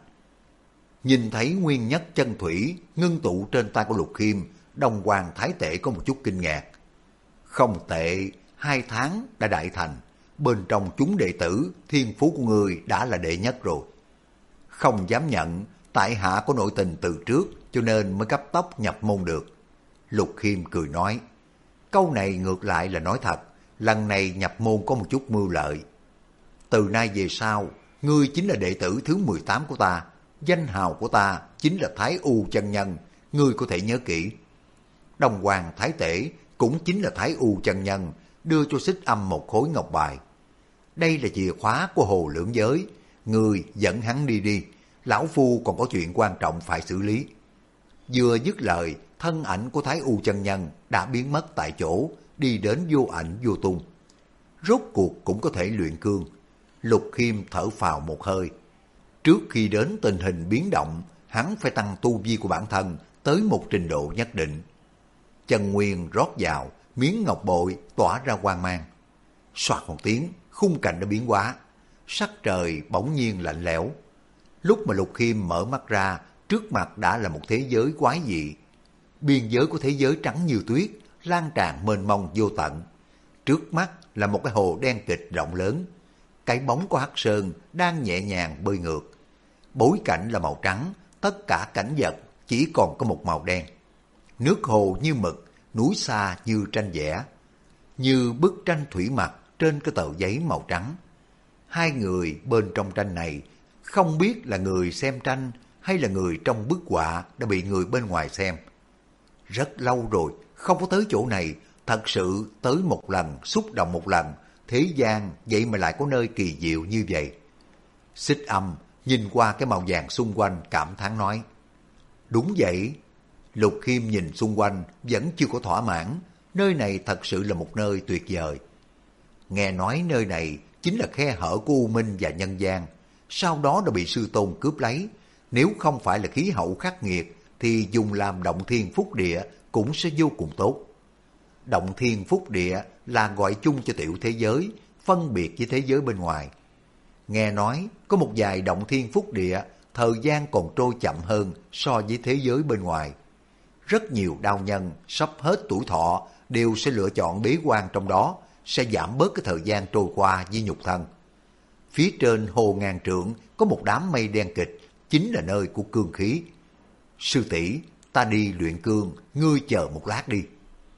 Nhìn thấy Nguyên Nhất Chân Thủy ngưng tụ trên tay của Lục Khiêm, Đông Hoàng Thái Tể có một chút kinh ngạc. Không tệ, 2 tháng đã đại thành, bên trong chúng đệ tử thiên phú của người đã là đệ nhất rồi. Không dám nhận, tại hạ có nội tình từ trước cho nên mới cấp tốc nhập môn được. Lục Khiêm cười nói, câu này ngược lại là nói thật, lần này nhập môn có một chút mưu lợi. Từ nay về sau, ngươi chính là đệ tử thứ 18 của ta, danh hào của ta chính là Thái U chân nhân, ngươi có thể nhớ kỹ. Đông Hoàng Thái Tể cũng chính là Thái U chân nhân, đưa cho Xích Âm một khối ngọc bài. Đây là chìa khóa của Hồ Lưỡng Giới, ngươi dẫn hắn đi đi, lão phu còn có chuyện quan trọng phải xử lý. Vừa dứt lời, thân ảnh của Thái U chân nhân đã biến mất tại chỗ, đi đến vô ảnh vô tung. Rốt cuộc cũng có thể luyện cương. Lục Khiêm thở phào một hơi. Trước khi đến tình hình biến động, hắn phải tăng tu vi của bản thân tới một trình độ nhất định. chân nguyên rót vào, miếng ngọc bội tỏa ra quang mang. Soạt một tiếng, khung cảnh đã biến hóa, sắc trời bỗng nhiên lạnh lẽo. Lúc mà Lục Khiêm mở mắt ra, trước mặt đã là một thế giới quái dị. Biên giới của thế giới trắng như tuyết, lan tràn mênh mông vô tận. Trước mắt là một cái hồ đen kịch rộng lớn. Cái bóng của Hắc Sơn đang nhẹ nhàng bơi ngược. Bối cảnh là màu trắng, tất cả cảnh vật chỉ còn có một màu đen. Nước hồ như mực, núi xa như tranh vẽ, như bức tranh thủy mặc trên cái tờ giấy màu trắng. Hai người bên trong tranh này không biết là người xem tranh hay là người trong bức họa đã bị người bên ngoài xem. Rất lâu rồi không có tới chỗ này, thật sự tới một lần, xúc động một lần, thế gian vậy mà lại có nơi kỳ diệu như vậy. Xích Âm nhìn qua cái màu vàng xung quanh cảm thán nói, đúng vậy. Lục Khiêm nhìn xung quanh vẫn chưa có thỏa mãn, nơi này thật sự là một nơi tuyệt vời. Nghe nói nơi này chính là khe hở của U Minh và nhân gian, sau đó đã bị sư tôn cướp lấy. Nếu không phải là khí hậu khắc nghiệt thì dùng làm động thiên phúc địa cũng sẽ vô cùng tốt. Động thiên phúc địa là gọi chung cho tiểu thế giới, phân biệt với thế giới bên ngoài. Nghe nói có một vài động thiên phúc địa thời gian còn trôi chậm hơn so với thế giới bên ngoài. Rất nhiều đạo nhân sắp hết tuổi thọ đều sẽ lựa chọn bế quan trong đó, sẽ giảm bớt cái thời gian trôi qua với nhục thân. Phía trên hồ ngàn trượng có một đám mây đen kịch, chính là nơi của cương khí. Sư tỷ, ta đi luyện cương, ngươi chờ một lát đi.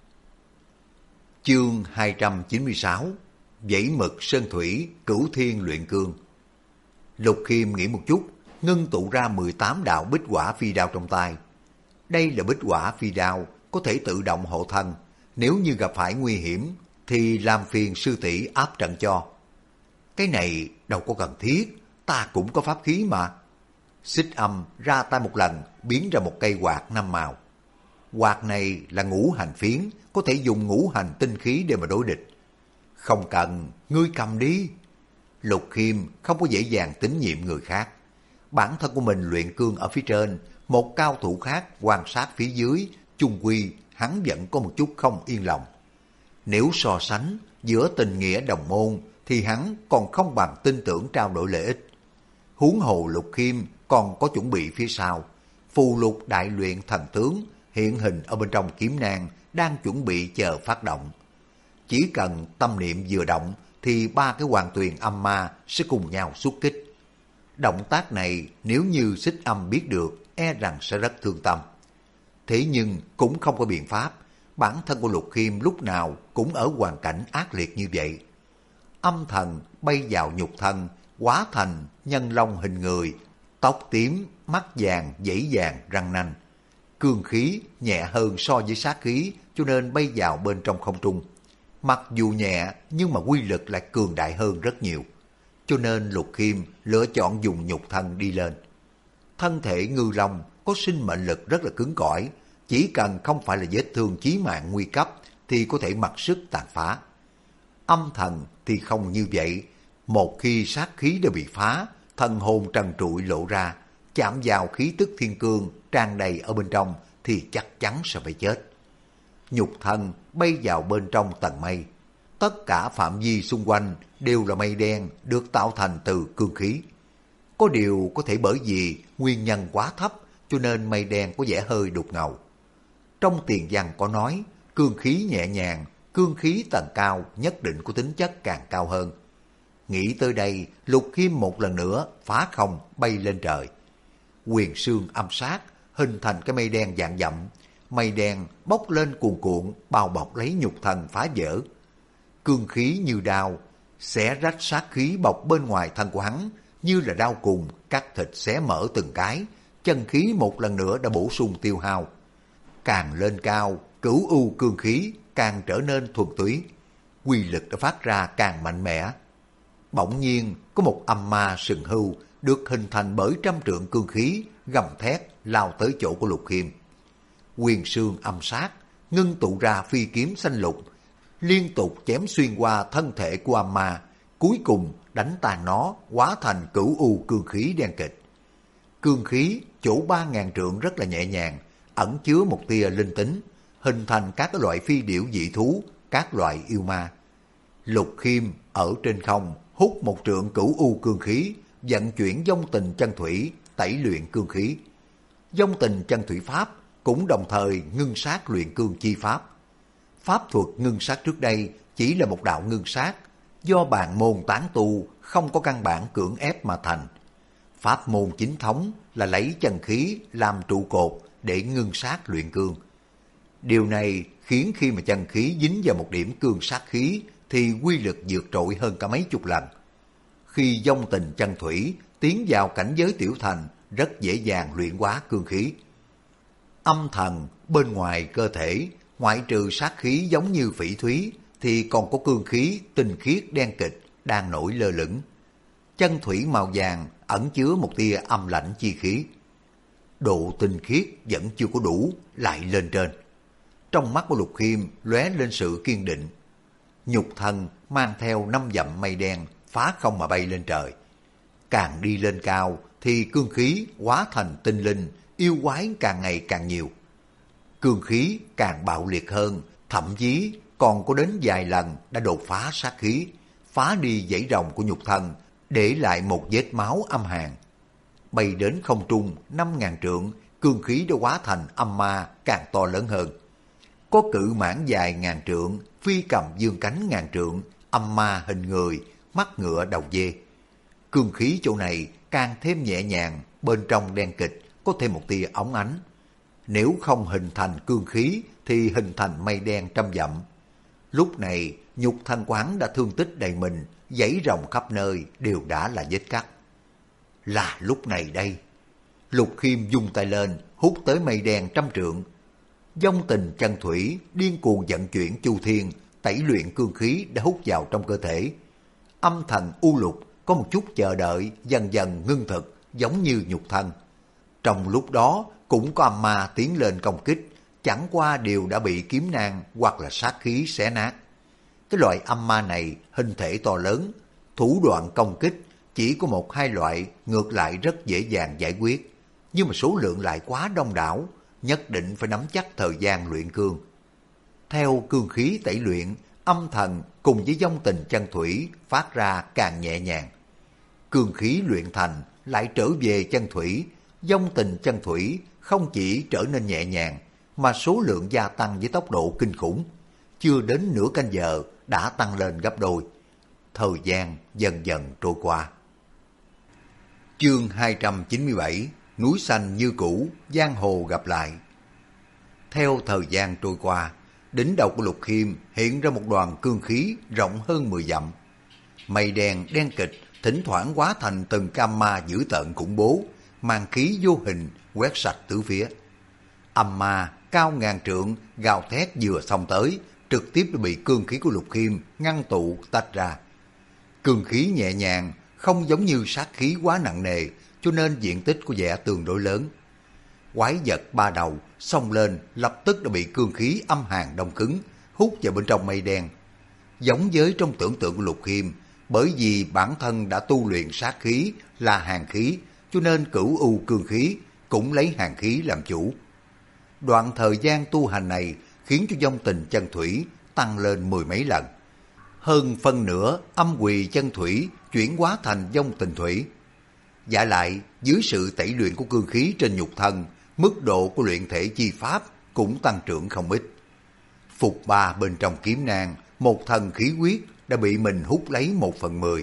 Chương 296, Vẫy mực sơn thủy, cửu thiên luyện cương. Lục Khiêm nghĩ một chút, ngưng tụ ra 18 đạo bích hỏa phi đao trong tay. Đây là bích hỏa phi đao, có thể tự động hộ thân. Nếu như gặp phải nguy hiểm, thì làm phiền sư tỷ áp trận cho. Cái này đâu có cần thiết, ta cũng có pháp khí mà. Xích Âm ra tay một lần, biến ra một cây quạt 5 màu. Quạt này là ngũ hành phiến, có thể dùng ngũ hành tinh khí để mà đối địch. Không cần, ngươi cầm đi. Lục Khiêm không có dễ dàng tín nhiệm người khác. Bản thân của mình luyện cương ở phía trên, một cao thủ khác quan sát phía dưới, chung quy hắn vẫn có một chút không yên lòng. Nếu so sánh giữa tình nghĩa đồng môn thì hắn còn không bằng tin tưởng trao đổi lợi ích. Huống hồ Lục Khiêm còn có chuẩn bị phía sau. Phù lục đại luyện thần tướng hiện hình ở bên trong kiếm nang, đang chuẩn bị chờ phát động. Chỉ cần tâm niệm vừa động thì ba cái hoàng tuyền âm ma sẽ cùng nhau xuất kích. Động tác này nếu như Xích Âm biết được, e rằng sẽ rất thương tâm. Thế nhưng cũng không có biện pháp, bản thân của Lục Khiêm lúc nào cũng ở hoàn cảnh ác liệt như vậy. Âm thần bay vào nhục thân, hóa thành nhân long hình người, tóc tím, mắt vàng, dãy vàng, răng nanh. Cương khí nhẹ hơn so với sát khí, cho nên bay vào bên trong không trung. Mặc dù nhẹ nhưng mà quy lực lại cường đại hơn rất nhiều. Cho nên Lục Khiêm lựa chọn dùng nhục thân đi lên. Thân thể ngư long có sinh mệnh lực rất là cứng cỏi, chỉ cần không phải là vết thương chí mạng nguy cấp thì có thể mặc sức tàn phá. Âm thần thì không như vậy, một khi sát khí đã bị phá, thần hồn trần trụi lộ ra, chạm vào khí tức thiên cương tràn đầy ở bên trong thì chắc chắn sẽ phải chết. Nhục thân bay vào bên trong tầng mây, tất cả phạm vi xung quanh đều là mây đen được tạo thành từ cương khí. Có điều có thể bởi vì nguyên nhân quá thấp cho nên mây đen có vẻ hơi đục ngầu. Trong tiền văn có nói, cương khí nhẹ nhàng, cương khí tầng cao nhất định có tính chất càng cao hơn. Nghĩ tới đây, Lục Khiêm một lần nữa phá không bay lên trời. Quyền sương âm sát hình thành cái mây đen vạn dặm, mây đen bốc lên cuồn cuộn bao bọc lấy nhục thân phá vỡ. Cương khí như đao xé rách sát khí bọc bên ngoài thân của hắn, như là đao cùng cắt thịt xé mở từng cái. Chân khí một lần nữa đã bổ sung tiêu hao. Càng lên cao, cửu u cương khí càng trở nên thuần túy, quy lực đã phát ra càng mạnh mẽ. Bỗng nhiên có một âm ma sừng hưu được hình thành bởi trăm trượng cương khí gầm thét lao tới chỗ của Lục Khiêm. Quyền sương âm sát ngưng tụ ra phi kiếm xanh lục, liên tục chém xuyên qua thân thể của âm ma, cuối cùng đánh tan nó, hóa thành cửu u cương khí đen kịch. Cương khí chỗ 3000 trượng rất là nhẹ nhàng, ẩn chứa một tia linh tính, hình thành các loại phi điểu dị thú, các loại yêu ma. Lục Khiêm ở trên không hút một trượng cửu u cương khí, vận chuyển vong tình chân thủy, tẩy luyện cương khí. Vong tình chân thủy pháp cũng đồng thời ngưng sát luyện cương chi pháp. Pháp thuật ngưng sát trước đây chỉ là một đạo ngưng sát, do bàn môn tán tu không có căn bản cưỡng ép mà thành. Pháp môn chính thống là lấy chân khí làm trụ cột để ngưng sát luyện cương. Điều này khiến khi mà chân khí dính vào một điểm cương sát khí thì quy lực vượt trội hơn cả mấy chục lần. Khi vong tình chân thủy tiến vào cảnh giới tiểu thành, rất dễ dàng luyện hóa cương khí. Âm thần bên ngoài cơ thể, ngoại trừ sát khí giống như phỉ thúy, thì còn có cương khí tinh khiết đen kịch đang nổi lơ lửng. Chân thủy màu vàng ẩn chứa một tia âm lãnh chi khí. Độ tinh khiết vẫn chưa có đủ, lại lên trên. Trong mắt của Lục Khiêm lóe lên sự kiên định. Nhục thân mang theo 5 dặm mây đen phá không mà bay lên trời. Càng đi lên cao thì cương khí hóa thành tinh linh, yêu quái càng ngày càng nhiều. Cương khí càng bạo liệt hơn, thậm chí còn có đến vài lần đã đột phá sát khí, phá đi dãy rồng của nhục thân, để lại một vết máu âm hàn. Bay đến không trung 5.000 trượng, cương khí đã hóa thành âm ma càng to lớn hơn. Có cự mãng dài 1.000 trượng, phi cầm dương cánh 1.000 trượng, âm ma hình người, mắt ngựa đầu dê. Cương khí chỗ này càng thêm nhẹ nhàng, bên trong đen kịch, có thêm một tia óng ánh. Nếu không hình thành cương khí thì hình thành mây đen trăm dặm. Lúc này nhục thân quán đã thương tích đầy mình, dãy rồng khắp nơi đều đã là vết cắt. Là lúc này đây, Lục Khiêm vung tay lên, hút tới mây đen 100 trượng. Vong tình chân thủy điên cuồng vận chuyển chu thiên, tẩy luyện cương khí đã hút vào trong cơ thể. Âm thần u lục có một chút chờ đợi, dần dần ngưng thực, giống như nhục thân. Trong lúc đó cũng có âm ma tiến lên công kích, chẳng qua đều đã bị kiếm nang hoặc là sát khí xé nát. Cái loại âm ma này hình thể to lớn, thủ đoạn công kích chỉ có 1-2 loại, ngược lại rất dễ dàng giải quyết. Nhưng mà số lượng lại quá đông đảo, nhất định phải nắm chắc thời gian luyện cương. Theo cương khí tẩy luyện, âm thần cùng với vong tình chân thủy phát ra càng nhẹ nhàng. Cương khí luyện thành lại trở về chân thủy, vong tình chân thủy không chỉ trở nên nhẹ nhàng, mà số lượng gia tăng với tốc độ kinh khủng. Chưa đến nửa canh giờ đã tăng lên gấp đôi. Thời gian dần dần trôi qua. Chương 297, núi xanh như cũ, giang hồ gặp lại. Theo thời gian trôi qua, đỉnh đầu của Lục Khiêm hiện ra một đoàn cương khí rộng hơn 10 dặm. Mây đen đen kịch thỉnh thoảng hóa thành từng cam ma dữ tợn khủng bố, màn khí vô hình quét sạch tứ phía. Âm ma cao 1.000 trượng gào thét vừa xông tới, trực tiếp bị cương khí của Lục Khiêm ngăn tụ tách ra. Cương khí nhẹ nhàng, không giống như sát khí quá nặng nề, cho nên diện tích của vẻ tương đối lớn. Quái vật 3 đầu xông lên lập tức đã bị cương khí âm hàn đông cứng, hút vào bên trong mây đen. Giống với trong tưởng tượng của Lục Khiêm, bởi vì bản thân đã tu luyện sát khí là hàn khí, cho nên cửu u cương khí cũng lấy hàn khí làm chủ. Đoạn thời gian tu hành này khiến cho vong tình chân thủy tăng lên 10 mấy lần. Hơn phân nửa âm quỳ chân thủy chuyển hóa thành vong tình thủy. Giả lại, dưới sự tẩy luyện của cương khí trên nhục thân, mức độ của luyện thể chi pháp cũng tăng trưởng không ít. Phục ba bên trong kiếm nang, một thần khí huyết đã bị mình hút lấy 1/10.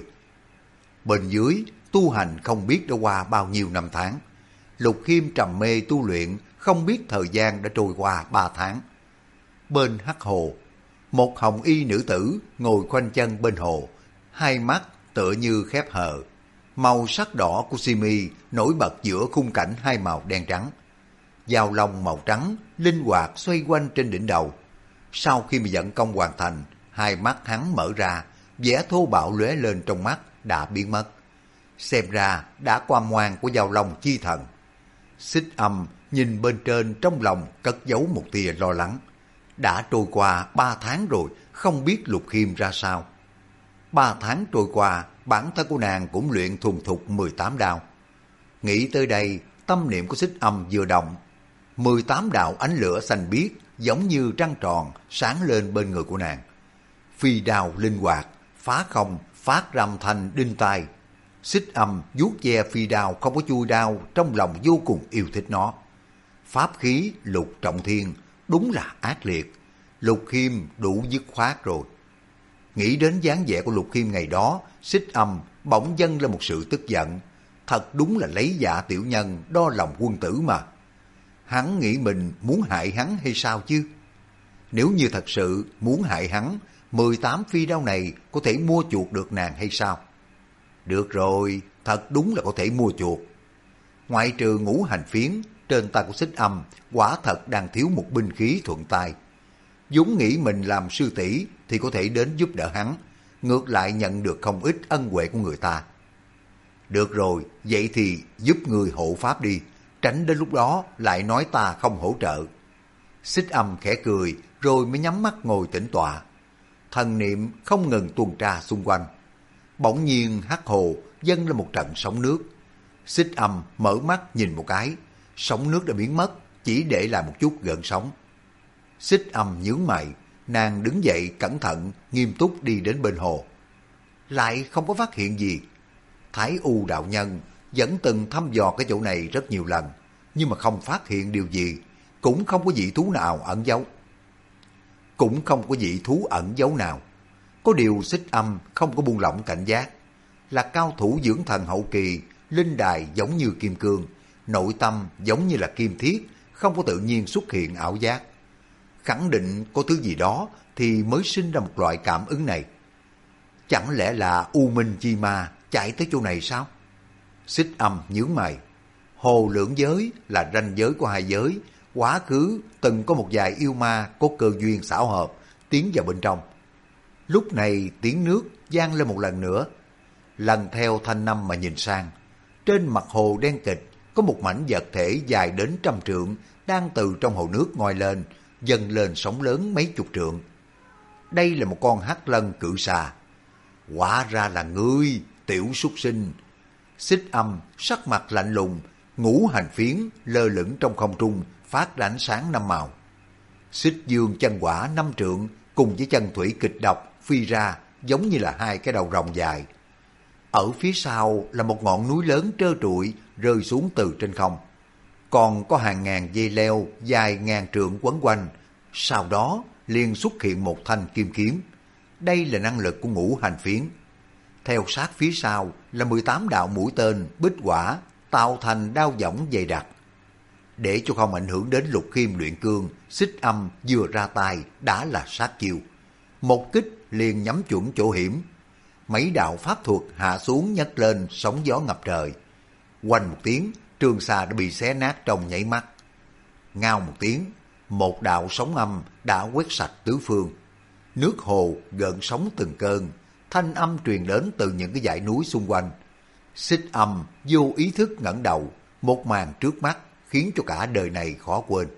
Bên dưới, tu hành không biết đã qua bao nhiêu năm tháng. Lục Khiêm trầm mê tu luyện, không biết thời gian đã trôi qua 3 tháng. Bên hắc hồ, một hồng y nữ tử ngồi khoanh chân bên hồ, hai mắt tựa như khép hờ. Màu sắc đỏ của si mi nổi bật giữa khung cảnh hai màu đen trắng. Dao long màu trắng linh hoạt xoay quanh trên đỉnh đầu. Sau khi mà vận công hoàn thành, hai mắt hắn mở ra, vẻ thô bạo lóe lên trong mắt đã biến mất. Xem ra đã qua ngoan của dao long chi thần. Xích Âm nhìn bên trên, trong lòng cất giấu một tia lo lắng. Đã trôi qua 3 tháng rồi, không biết Lục Khiêm ra sao. 3 tháng trôi qua, bản thân của nàng cũng luyện thuần thục 18 đao. Nghĩ tới đây, tâm niệm của Xích Âm vừa động. 18 đạo ánh lửa xanh biếc giống như trăng tròn sáng lên bên người của nàng. Phi đao linh hoạt, phá không, phát ra âm thanh đinh tai. Xích Âm vuốt ve phi đao không có chui đao, trong lòng vô cùng yêu thích nó. Pháp khí Lục Trọng Thiên đúng là ác liệt. Lục Khiêm đủ dứt khoát rồi. Nghĩ đến dáng vẻ của Lục Khiêm ngày đó, Xích Âm bỗng dâng lên một sự tức giận. Thật đúng là lấy dạ tiểu nhân đo lòng quân tử mà. Hắn nghĩ mình muốn hại hắn hay sao chứ? Nếu như thật sự muốn hại hắn, 18 phi đao này có thể mua chuộc được nàng hay sao? Được rồi, thật đúng là có thể mua chuộc. Ngoại trừ ngũ hành phiến, trên tay của Xích Âm quả thật đang thiếu một binh khí thuận tay. vốn nghĩ mình làm sư tỷ thì có thể đến giúp đỡ hắn, ngược lại nhận được không ít ân huệ của người ta. Được rồi, vậy thì giúp người hộ pháp đi, tránh đến lúc đó lại nói ta không hỗ trợ. Xích Âm khẽ cười rồi mới nhắm mắt ngồi tĩnh tọa. Thần niệm không ngừng tuần tra xung quanh. Bỗng nhiên hắc hồ dâng lên một trận sóng nước. Xích Âm mở mắt nhìn một cái, sóng nước đã biến mất, chỉ để lại một chút gợn sóng. Xích Âm nhướng mày, nàng đứng dậy cẩn thận, nghiêm túc đi đến bên hồ. Lại không có phát hiện gì. Thái U đạo nhân vẫn từng thăm dò cái chỗ này rất nhiều lần, nhưng mà không phát hiện điều gì, cũng không có dị thú nào ẩn giấu. Nào. Có điều Xích Âm không có buông lỏng cảnh giác. Là cao thủ dưỡng thần hậu kỳ, linh đài giống như kim cương, nội tâm giống như là kim thiết, không có tự nhiên xuất hiện ảo giác. Khẳng định có thứ gì đó thì mới sinh ra một loại cảm ứng này. Chẳng lẽ là U Minh Chi Ma chạy tới chỗ này sao? Xích Âm nhướng mày. Hồ Lưỡng Giới là ranh giới của hai giới, quá khứ từng có một vài yêu ma có cơ duyên xảo hợp tiến vào bên trong. Lúc này tiếng nước vang lên một lần nữa. Lần theo thanh âm mà nhìn sang, trên mặt hồ đen kịch có một mảnh vật thể dài đến 100 trượng đang từ trong hồ nước ngoi lên, dâng lên sóng lớn mấy chục trượng. Đây là một con hắc lân cự xà. Hóa ra là ngươi, tiểu súc sinh. Xích Âm sắc mặt lạnh lùng, ngũ hành phiến lơ lửng trong không trung, phát ra ánh sáng 5 màu. Xích Dương chân quả 5 trượng cùng với chân thủy kịch độc phi ra giống như là hai cái đầu rồng dài. Ở phía sau là một ngọn núi lớn trơ trụi rơi xuống từ trên không. Còn có hàng ngàn dây leo dài ngàn trượng quấn quanh. Sau đó liền xuất hiện một thanh kim kiếm. Đây là năng lực của ngũ hành phiến. Theo sát phía sau là 18 đạo mũi tên bích hỏa tạo thành đao võng dày đặc. Để cho không ảnh hưởng đến Lục Khiêm luyện cương, Xích Âm vừa ra tay đã là sát chiêu. Một kích liền nhắm chuẩn chỗ hiểm. Mấy đạo pháp thuật hạ xuống nhấc lên sóng gió ngập trời. Quanh một tiếng, trường xà đã bị xé nát trong nháy mắt. Ngao một tiếng, một đạo sóng âm đã quét sạch tứ phương. Nước hồ gợn sóng từng cơn, thanh âm truyền đến từ những cái dãy núi xung quanh. Xích Âm vô ý thức ngẩng đầu, một màn trước mắt khiến cho cả đời này khó quên.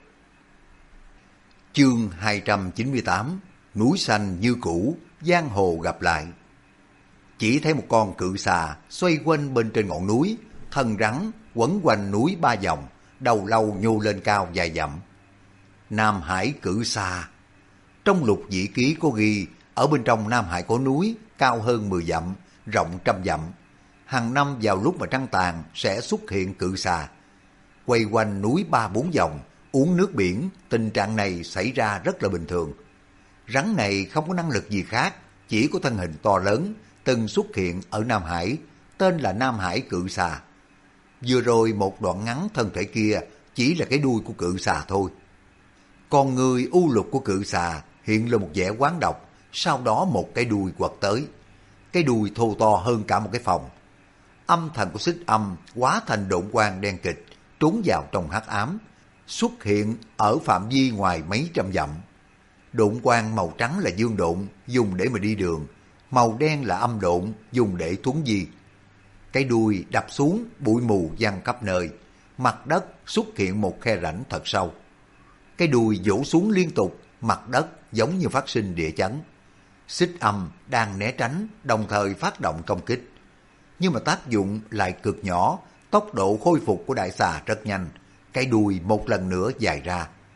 Chương 298, núi xanh như cũ, giang hồ gặp lại. Chỉ thấy một con cự xà xoay quanh bên trên ngọn núi, thân rắn quấn quanh núi 3 vòng, đầu lâu nhô lên cao vài dặm. Nam Hải cự xà. Trong lục dĩ ký có ghi, ở bên trong Nam Hải có núi cao hơn 10 dặm, rộng 100 dặm. Hàng năm vào lúc mà trăng tàn sẽ xuất hiện cự xà. Quay quanh núi 3-4 vòng, uống nước biển, tình trạng này xảy ra rất là bình thường. Rắn này không có năng lực gì khác, chỉ có thân hình to lớn, từng xuất hiện ở Nam Hải, tên là Nam Hải cự xà. Vừa rồi một đoạn ngắn thân thể kia chỉ là cái đuôi của cự xà thôi. Còn người u lục của cự xà hiện lên một vẻ quán độc, sau đó một cái đuôi quật tới. Cái đuôi thô to hơn cả một cái phòng. Âm thần của Xích Âm hóa thành độn quang đen kịch, trốn vào trong hắc ám, xuất hiện ở phạm vi ngoài mấy trăm dặm. Độn quang màu trắng là dương độn, dùng để mà đi đường, màu đen là âm độn, dùng để thuấn di. Cái đuôi đập xuống, bụi mù văng khắp nơi, mặt đất xuất hiện một khe rãnh thật sâu. Cái đuôi vỗ xuống liên tục, mặt đất giống như phát sinh địa chấn. Xích Âm đang né tránh, đồng thời phát động công kích. Nhưng mà tác dụng lại cực nhỏ, tốc độ khôi phục của đại xà rất nhanh, cái đuôi một lần nữa dài ra.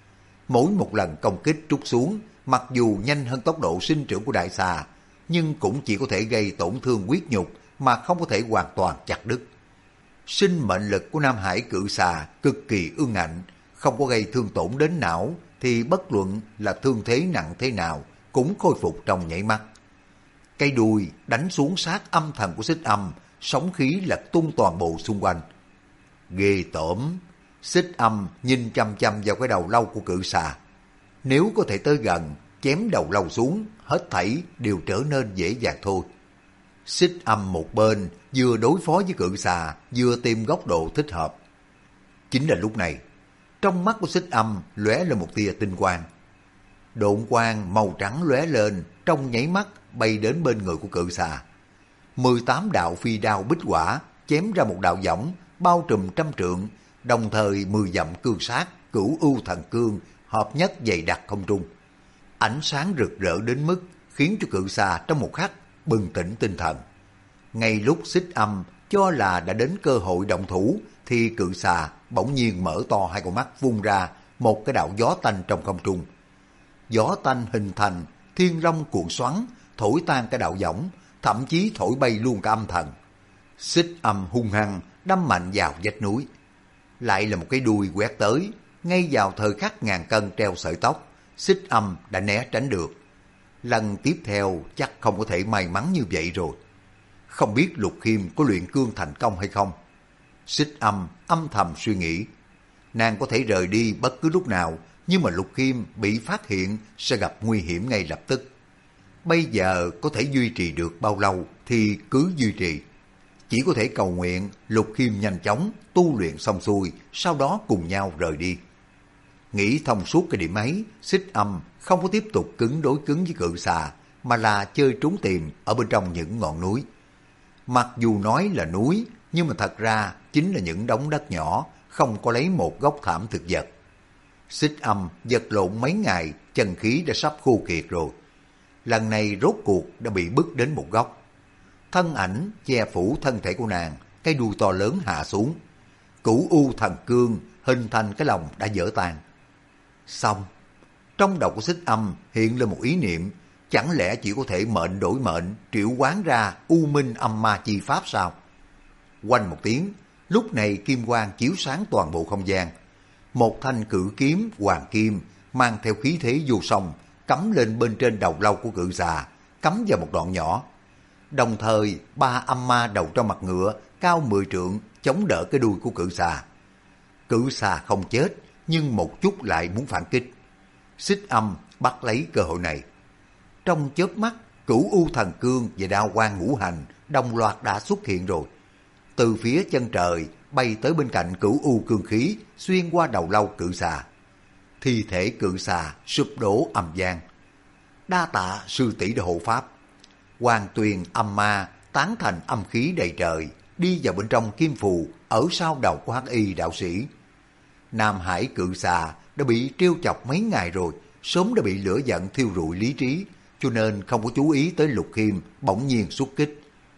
Mỗi một lần công kích trút xuống, mặc dù nhanh hơn tốc độ sinh trưởng của đại xà, nhưng cũng chỉ có thể gây tổn thương huyết nhục mà không có thể hoàn toàn chặt đứt. Sinh mệnh lực của Nam Hải cự xà cực kỳ ương ngạnh, không có gây thương tổn đến não thì bất luận là thương thế nặng thế nào cũng khôi phục trong nhảy mắt. Cây đuôi đánh xuống sát âm thần của Xích Âm, sóng khí lật tung toàn bộ xung quanh. Ghê tởm, Xích Âm nhìn chăm chăm vào cái đầu lâu của cự xà. Nếu có thể tới gần, chém đầu lâu xuống, hết thảy đều trở nên dễ dàng thôi. Xích Âm một bên vừa đối phó với cự xà, vừa tìm góc độ thích hợp. Chính là lúc này, trong mắt của Xích Âm lóe lên một tia tinh quang. Độn quang màu trắng lóe lên, trong nháy mắt bay đến bên người của cự xà. 18 đạo phi đao bích hỏa chém ra một đạo võng bao trùm trăm trượng, đồng thời 10 dặm cương sát, cửu ưu thần cương hợp nhất dày đặc không trung. Ánh sáng rực rỡ đến mức khiến cho cự xà trong một khắc bừng tỉnh tinh thần. Ngay lúc Xích Âm cho là đã đến cơ hội động thủ, thì cự xà bỗng nhiên mở to hai con mắt, vung ra một cái đạo gió tanh trong không trung. Gió tanh hình thành thiên long cuộn xoắn, thổi tan cái đạo võng, thậm chí thổi bay luôn cả âm thần. Xích Âm hung hăng đâm mạnh vào vách núi. Lại là một cái đuôi quét tới, ngay vào thời khắc ngàn cân treo sợi tóc, Xích Âm đã né tránh được. Lần tiếp theo chắc không có thể may mắn như vậy rồi. Không biết Lục Khiêm có luyện cương thành công hay không? Xích Âm âm thầm suy nghĩ. Nàng có thể rời đi bất cứ lúc nào, nhưng mà Lục Khiêm bị phát hiện sẽ gặp nguy hiểm ngay lập tức. Bây giờ có thể duy trì được bao lâu thì cứ duy trì. Chỉ có thể cầu nguyện Lục Khiêm nhanh chóng tu luyện xong xuôi, sau đó cùng nhau rời đi. Nghĩ thông suốt cái điểm ấy, Xích Âm không có tiếp tục cứng đối cứng với cự xà, mà là chơi trốn tìm ở bên trong những ngọn núi. Mặc dù nói là núi, nhưng mà thật ra chính là những đống đất nhỏ, không có lấy một gốc thảm thực vật. Xích Âm vật lộn mấy ngày, chân khí đã sắp khô kiệt rồi. Lần này rốt cuộc đã bị bức đến một góc. Thân ảnh che phủ thân thể của nàng, cái đuôi to lớn hạ xuống. Cửu u thần cương hình thành cái lòng đã vỡ tan. Xong, trong đầu của Xích Âm hiện lên một ý niệm, chẳng lẽ chỉ có thể mệnh đổi mệnh, triệu hoán ra u minh âm ma chi pháp sao? Quanh một tiếng, lúc này kim quang chiếu sáng toàn bộ không gian. Một thanh cự kiếm hoàng kim mang theo khí thế vô song cắm lên bên trên đầu lâu của cự xà, cắm vào một đoạn nhỏ. Đồng thời 3 âm ma đầu trong mặt ngựa cao 10 trượng chống đỡ cái đuôi của cự xà. Cự xà không chết, nhưng một chút lại muốn phản kích. Xích Âm bắt lấy cơ hội này. Trong chớp mắt, cửu u thần cương và đao quang ngũ hành đồng loạt đã xuất hiện rồi. Từ phía chân trời bay tới bên cạnh cửu u cương khí, xuyên qua đầu lâu cự xà. Thi thể cự xà sụp đổ ầm vang. Đa tạ sư tỷ đã hộ pháp. Hoàng tuyền âm ma tán thành âm khí đầy trời, đi vào bên trong kim phù ở sau đầu của Hắc Y đạo sĩ. Nam Hải cự xà đã bị trêu chọc mấy ngày rồi, sớm đã bị lửa giận thiêu rụi lý trí, cho nên không có chú ý tới Lục Khiêm bỗng nhiên xuất kích.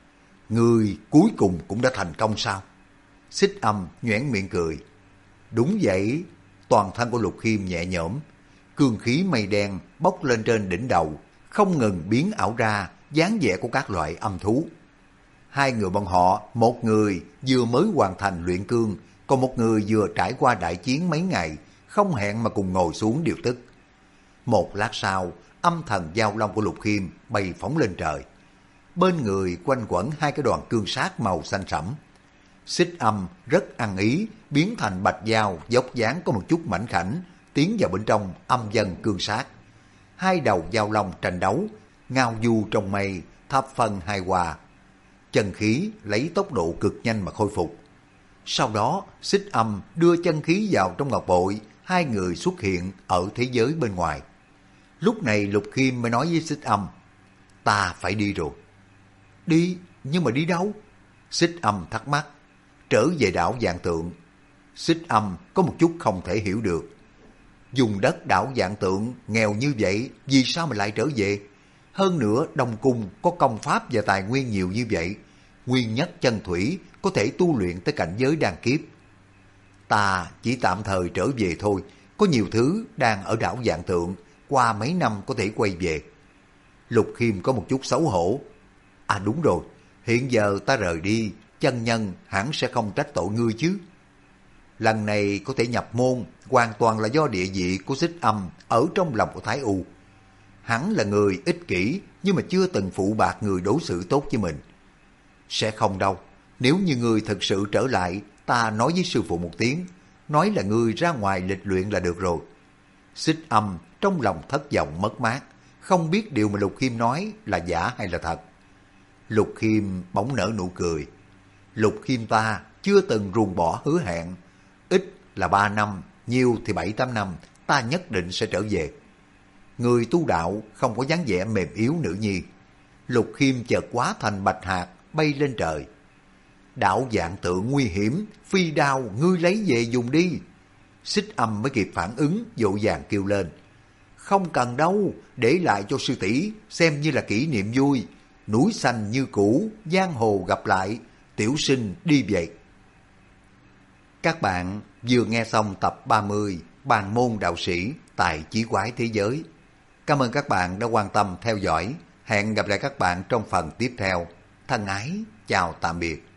Người cuối cùng cũng đã thành công sao? Xích Âm nhoẻn miệng cười. Đúng vậy. Toàn thân của Lục Khiêm nhẹ nhõm, cương khí mây đen bốc lên trên đỉnh đầu, không ngừng biến ảo ra dáng vẻ của các loại âm thú. Hai người bọn họ, một người vừa mới hoàn thành luyện cương, còn một người vừa trải qua đại chiến mấy ngày, không hẹn mà cùng ngồi xuống điều tức. Một lát sau, âm thần giao long của Lục Khiêm bay phóng lên trời. Bên người quanh quẩn hai cái đoàn cương sát màu xanh sẫm. Xích Âm rất ăn ý, biến thành bạch dao dốc dáng có một chút mảnh khảnh, tiến vào bên trong âm dân cương sát. Hai đầu giao long tranh đấu, ngao du trong mây, thập phần hài hòa. Chân khí lấy tốc độ cực nhanh mà khôi phục. Sau đó, Xích Âm đưa chân khí vào trong ngọc bội, hai người xuất hiện ở thế giới bên ngoài. Lúc này Lục Khiêm mới nói với Xích Âm, ta phải đi rồi. Đi? Nhưng mà đi đâu? Xích Âm thắc mắc. Trở về đảo Vạn Tượng. Xích Âm có một chút không thể hiểu được. Dùng đất đảo Vạn Tượng nghèo như vậy, vì sao mà lại trở về? Hơn nữa Đông Cung có công pháp và tài nguyên nhiều như vậy, nguyên nhất chân thủy có thể tu luyện tới cảnh giới đan kiếp. Ta chỉ tạm thời trở về thôi, Có nhiều thứ đang ở đảo Vạn Tượng, qua mấy năm có thể quay về. Lục Khiêm có một chút xấu hổ. À đúng rồi, hiện giờ ta rời đi, chân nhân hẳn sẽ không trách tội ngươi chứ. Lần này có thể nhập môn hoàn toàn là do địa vị của Xích Âm ở trong lòng của Thái U. Hắn là người ích kỷ nhưng mà chưa từng phụ bạc người đối xử tốt với mình. Sẽ không đâu, nếu như ngươi thật sự trở lại, ta nói với sư phụ một tiếng, nói là ngươi ra ngoài lịch luyện là được rồi. Xích Âm trong lòng thất vọng mất mát, không biết điều mà Lục Khiêm nói là giả hay là thật. Lục Khiêm bỗng nở nụ cười. Lục Khiêm ta chưa từng ruồng bỏ hứa hẹn, ít là 3 năm, nhiều thì 7-8 năm, ta nhất định sẽ trở về. Người tu đạo không có dáng vẻ mềm yếu nữ nhi. Lục Khiêm chợt hóa thành bạch hạt bay lên trời. Đạo Vạn Tượng nguy hiểm, phi đao ngươi lấy về dùng đi. Xích Âm mới kịp phản ứng, vội vàng kêu lên. Không cần đâu, để lại cho sư tỷ xem như là kỷ niệm vui. Núi xanh như cũ, giang hồ gặp lại, tiểu sinh đi về. Các bạn vừa nghe xong tập 30 Bàn môn đạo sĩ tại Chí Quái Thế Giới. Cảm ơn các bạn đã quan tâm theo dõi. Hẹn gặp lại các bạn trong phần tiếp theo. Thân ái, chào tạm biệt.